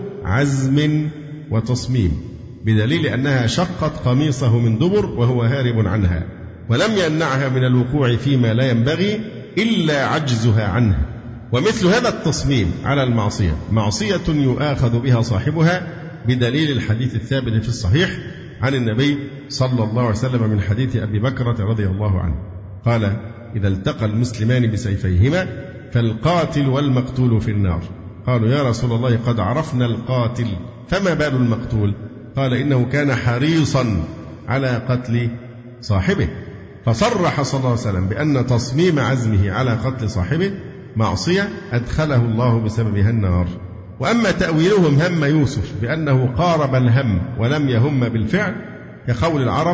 عزم وتصميم، بدليل أنها شقت قميصه من دبر وهو هارب عنها، ولم يمنعها من الوقوع فيما لا ينبغي إلا عجزها عنه. ومثل هذا التصميم على المعصية معصية يؤاخذ بها صاحبها، بدليل الحديث الثابت في الصحيح عن النبي صلى الله عليه وسلم من حديث أبي بكرة رضي الله عنه قال: إذا التقى المسلمان بسيفيهما فالقاتل والمقتول في النار. قالوا: يا رسول الله قد عرفنا القاتل فما بال المقتول؟ قال: إنه كان حريصا على قتل صاحبه. فصرح صلى الله عليه وسلم بأن تصميم عزمه على قتل صاحبه معصية أدخله الله بسببها النار. وأما تأويلهم هم يوسف بأنه قارب الهم ولم يهم بالفعل، كقول العرب: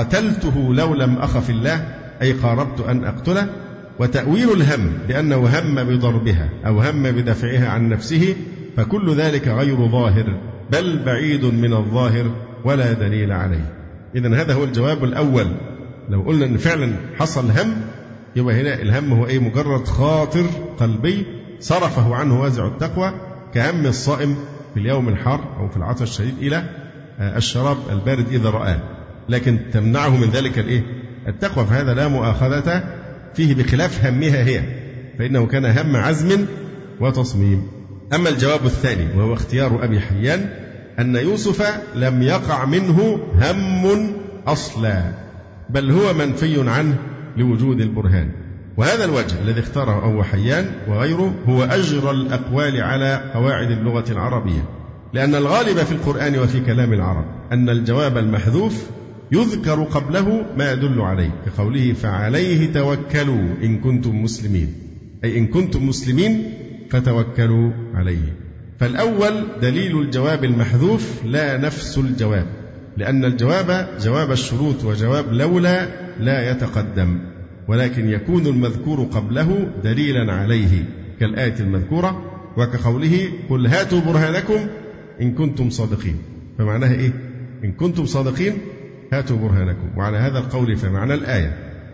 قتلته لو لم أخف الله، أي قاربت أن أقتله. وتأويل الهم بأنه هم بضربها أو هم بدفعها عن نفسه، فكل ذلك غير ظاهر، بل بعيد من الظاهر ولا دليل عليه. إذن هذا هو الجواب الأول. لو قلنا أن فعلا حصل هم، يبقى هنا الهم هو مجرد خاطر قلبي صرفه عنه وازع التقوى، كهم الصائم في اليوم الحار أو في العطش الشديد إلى الشراب البارد إذا رآه، لكن تمنعه من ذلك التقوى، فهذا لا مؤاخذة فيه، بخلاف همها هي، فإنه كان هم عزم وتصميم. أما الجواب الثاني وهو اختيار أبي حيان أن يوسف لم يقع منه هم أصلا، بل هو منفي عنه لوجود البرهان. وهذا الوجه الذي اختاره أبو حيان وغيره هو أجرى الأقوال على قواعد اللغة العربية، لأن الغالب في القرآن وفي كلام العرب أن الجواب المحذوف يذكر قبله ما يدل عليه، كقوله: فعليه توكلوا إن كنتم مسلمين، أي إن كنتم مسلمين فتوكلوا عليه. فالأول دليل الجواب المحذوف لا نفس الجواب، لأن الجواب جواب الشروط وجواب لولا لا يتقدم، ولكن يكون المذكور قبله دليلا عليه، كالآية المذكورة، وكقوله: قل هاتوا برهانكم إن كنتم صادقين. فمعناها إيه؟ إن كنتم صادقين هاتوا برهانكم، وعلى هذا القول فمعنى الآية.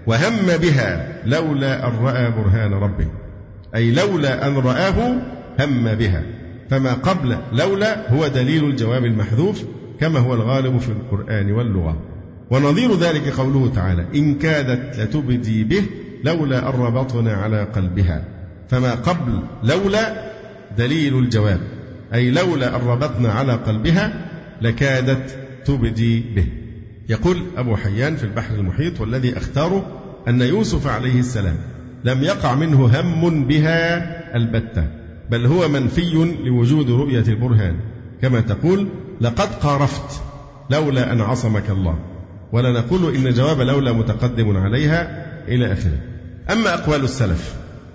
وهم بها لولا أن رأى برهان ربه، أي لولا أن رآه هم بها. فما قبل لولا هو دليل الجواب المحذوف كما هو الغالب في القرآن واللغة. ونظير ذلك قوله تعالى: إن كادت لتبدي به لولا أن ربطنا على قلبها. فما قبل لولا دليل الجواب، أي لولا أن ربطنا على قلبها لكادت تبدي به. يقول أبو حيان في البحر المحيط: والذي أختاره أن يوسف عليه السلام لم يقع منه هم بها البتة، بل هو منفي لوجود رؤية البرهان، كما تقول: لقد قارفت لولا أن عصمك الله. ولا نقول إن جواب لولا متقدم عليها إلى آخره. أما أقوال السلف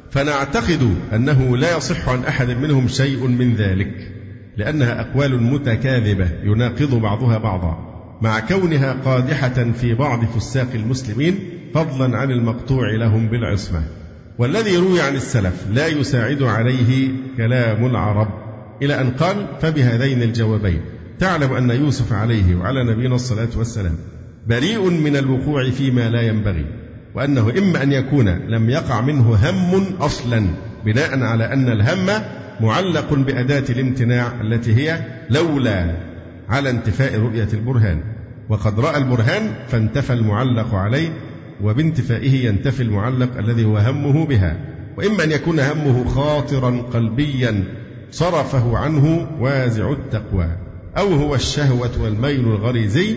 فنعتقد أنه لا يصح عن أحد منهم شيء من ذلك، لأنها أقوال متكاذبة يناقض بعضها بعضا، مع كونها قادحة في بعض فساق المسلمين، فضلا عن المقطوع لهم بالعصمة. والذي روي عن السلف لا يساعد عليه كلام العرب، إلى أن قال: فبهذين الجوابين تعلم أن يوسف عليه وعلى نبينا الصلاة والسلام بريء من الوقوع فيما لا ينبغي، وأنه إما أن يكون لم يقع منه هم أصلا، بناء على أن الهم معلق بأداة الامتناع التي هي لولا، على انتفاء رؤية البرهان، وقد رأى البرهان فانتفى المعلق عليه، وبانتفائه ينتفي المعلق الذي هو همه بها. وإما أن يكون همه خاطرا قلبيا صرفه عنه وازع التقوى، أو هو الشهوة والميل الغريزي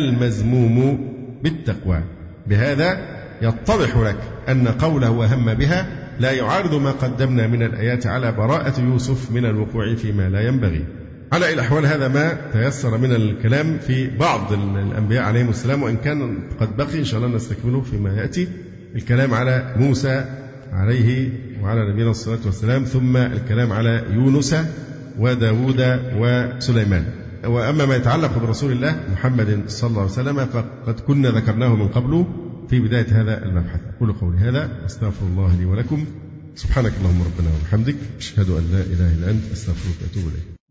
المزموم بالتقوى. بهذا يتضح لك أن قوله وهم بها لا يعارض ما قدمنا من الآيات على براءة يوسف من الوقوع فيما لا ينبغي. على أي الأحوال هذا ما تيسر من الكلام في بعض الأنبياء عليهم السلام، وإن كان قد بقي إن شاء الله نستكمله فيما يأتي الكلام على موسى عليه وعلى نبينا الصلاة والسلام، ثم الكلام على يونس وداود وسليمان. وأما ما يتعلق برسول الله محمد صلى الله عليه وسلم فقد كنا ذكرناه من قبل في بداية هذا المبحث. أقول قولي هذا أستغفر الله لي ولكم. سبحانك اللهم ربنا وبحمدك، أشهد أن لا إله إلا أنت، أستغفرك وأتوب إليك.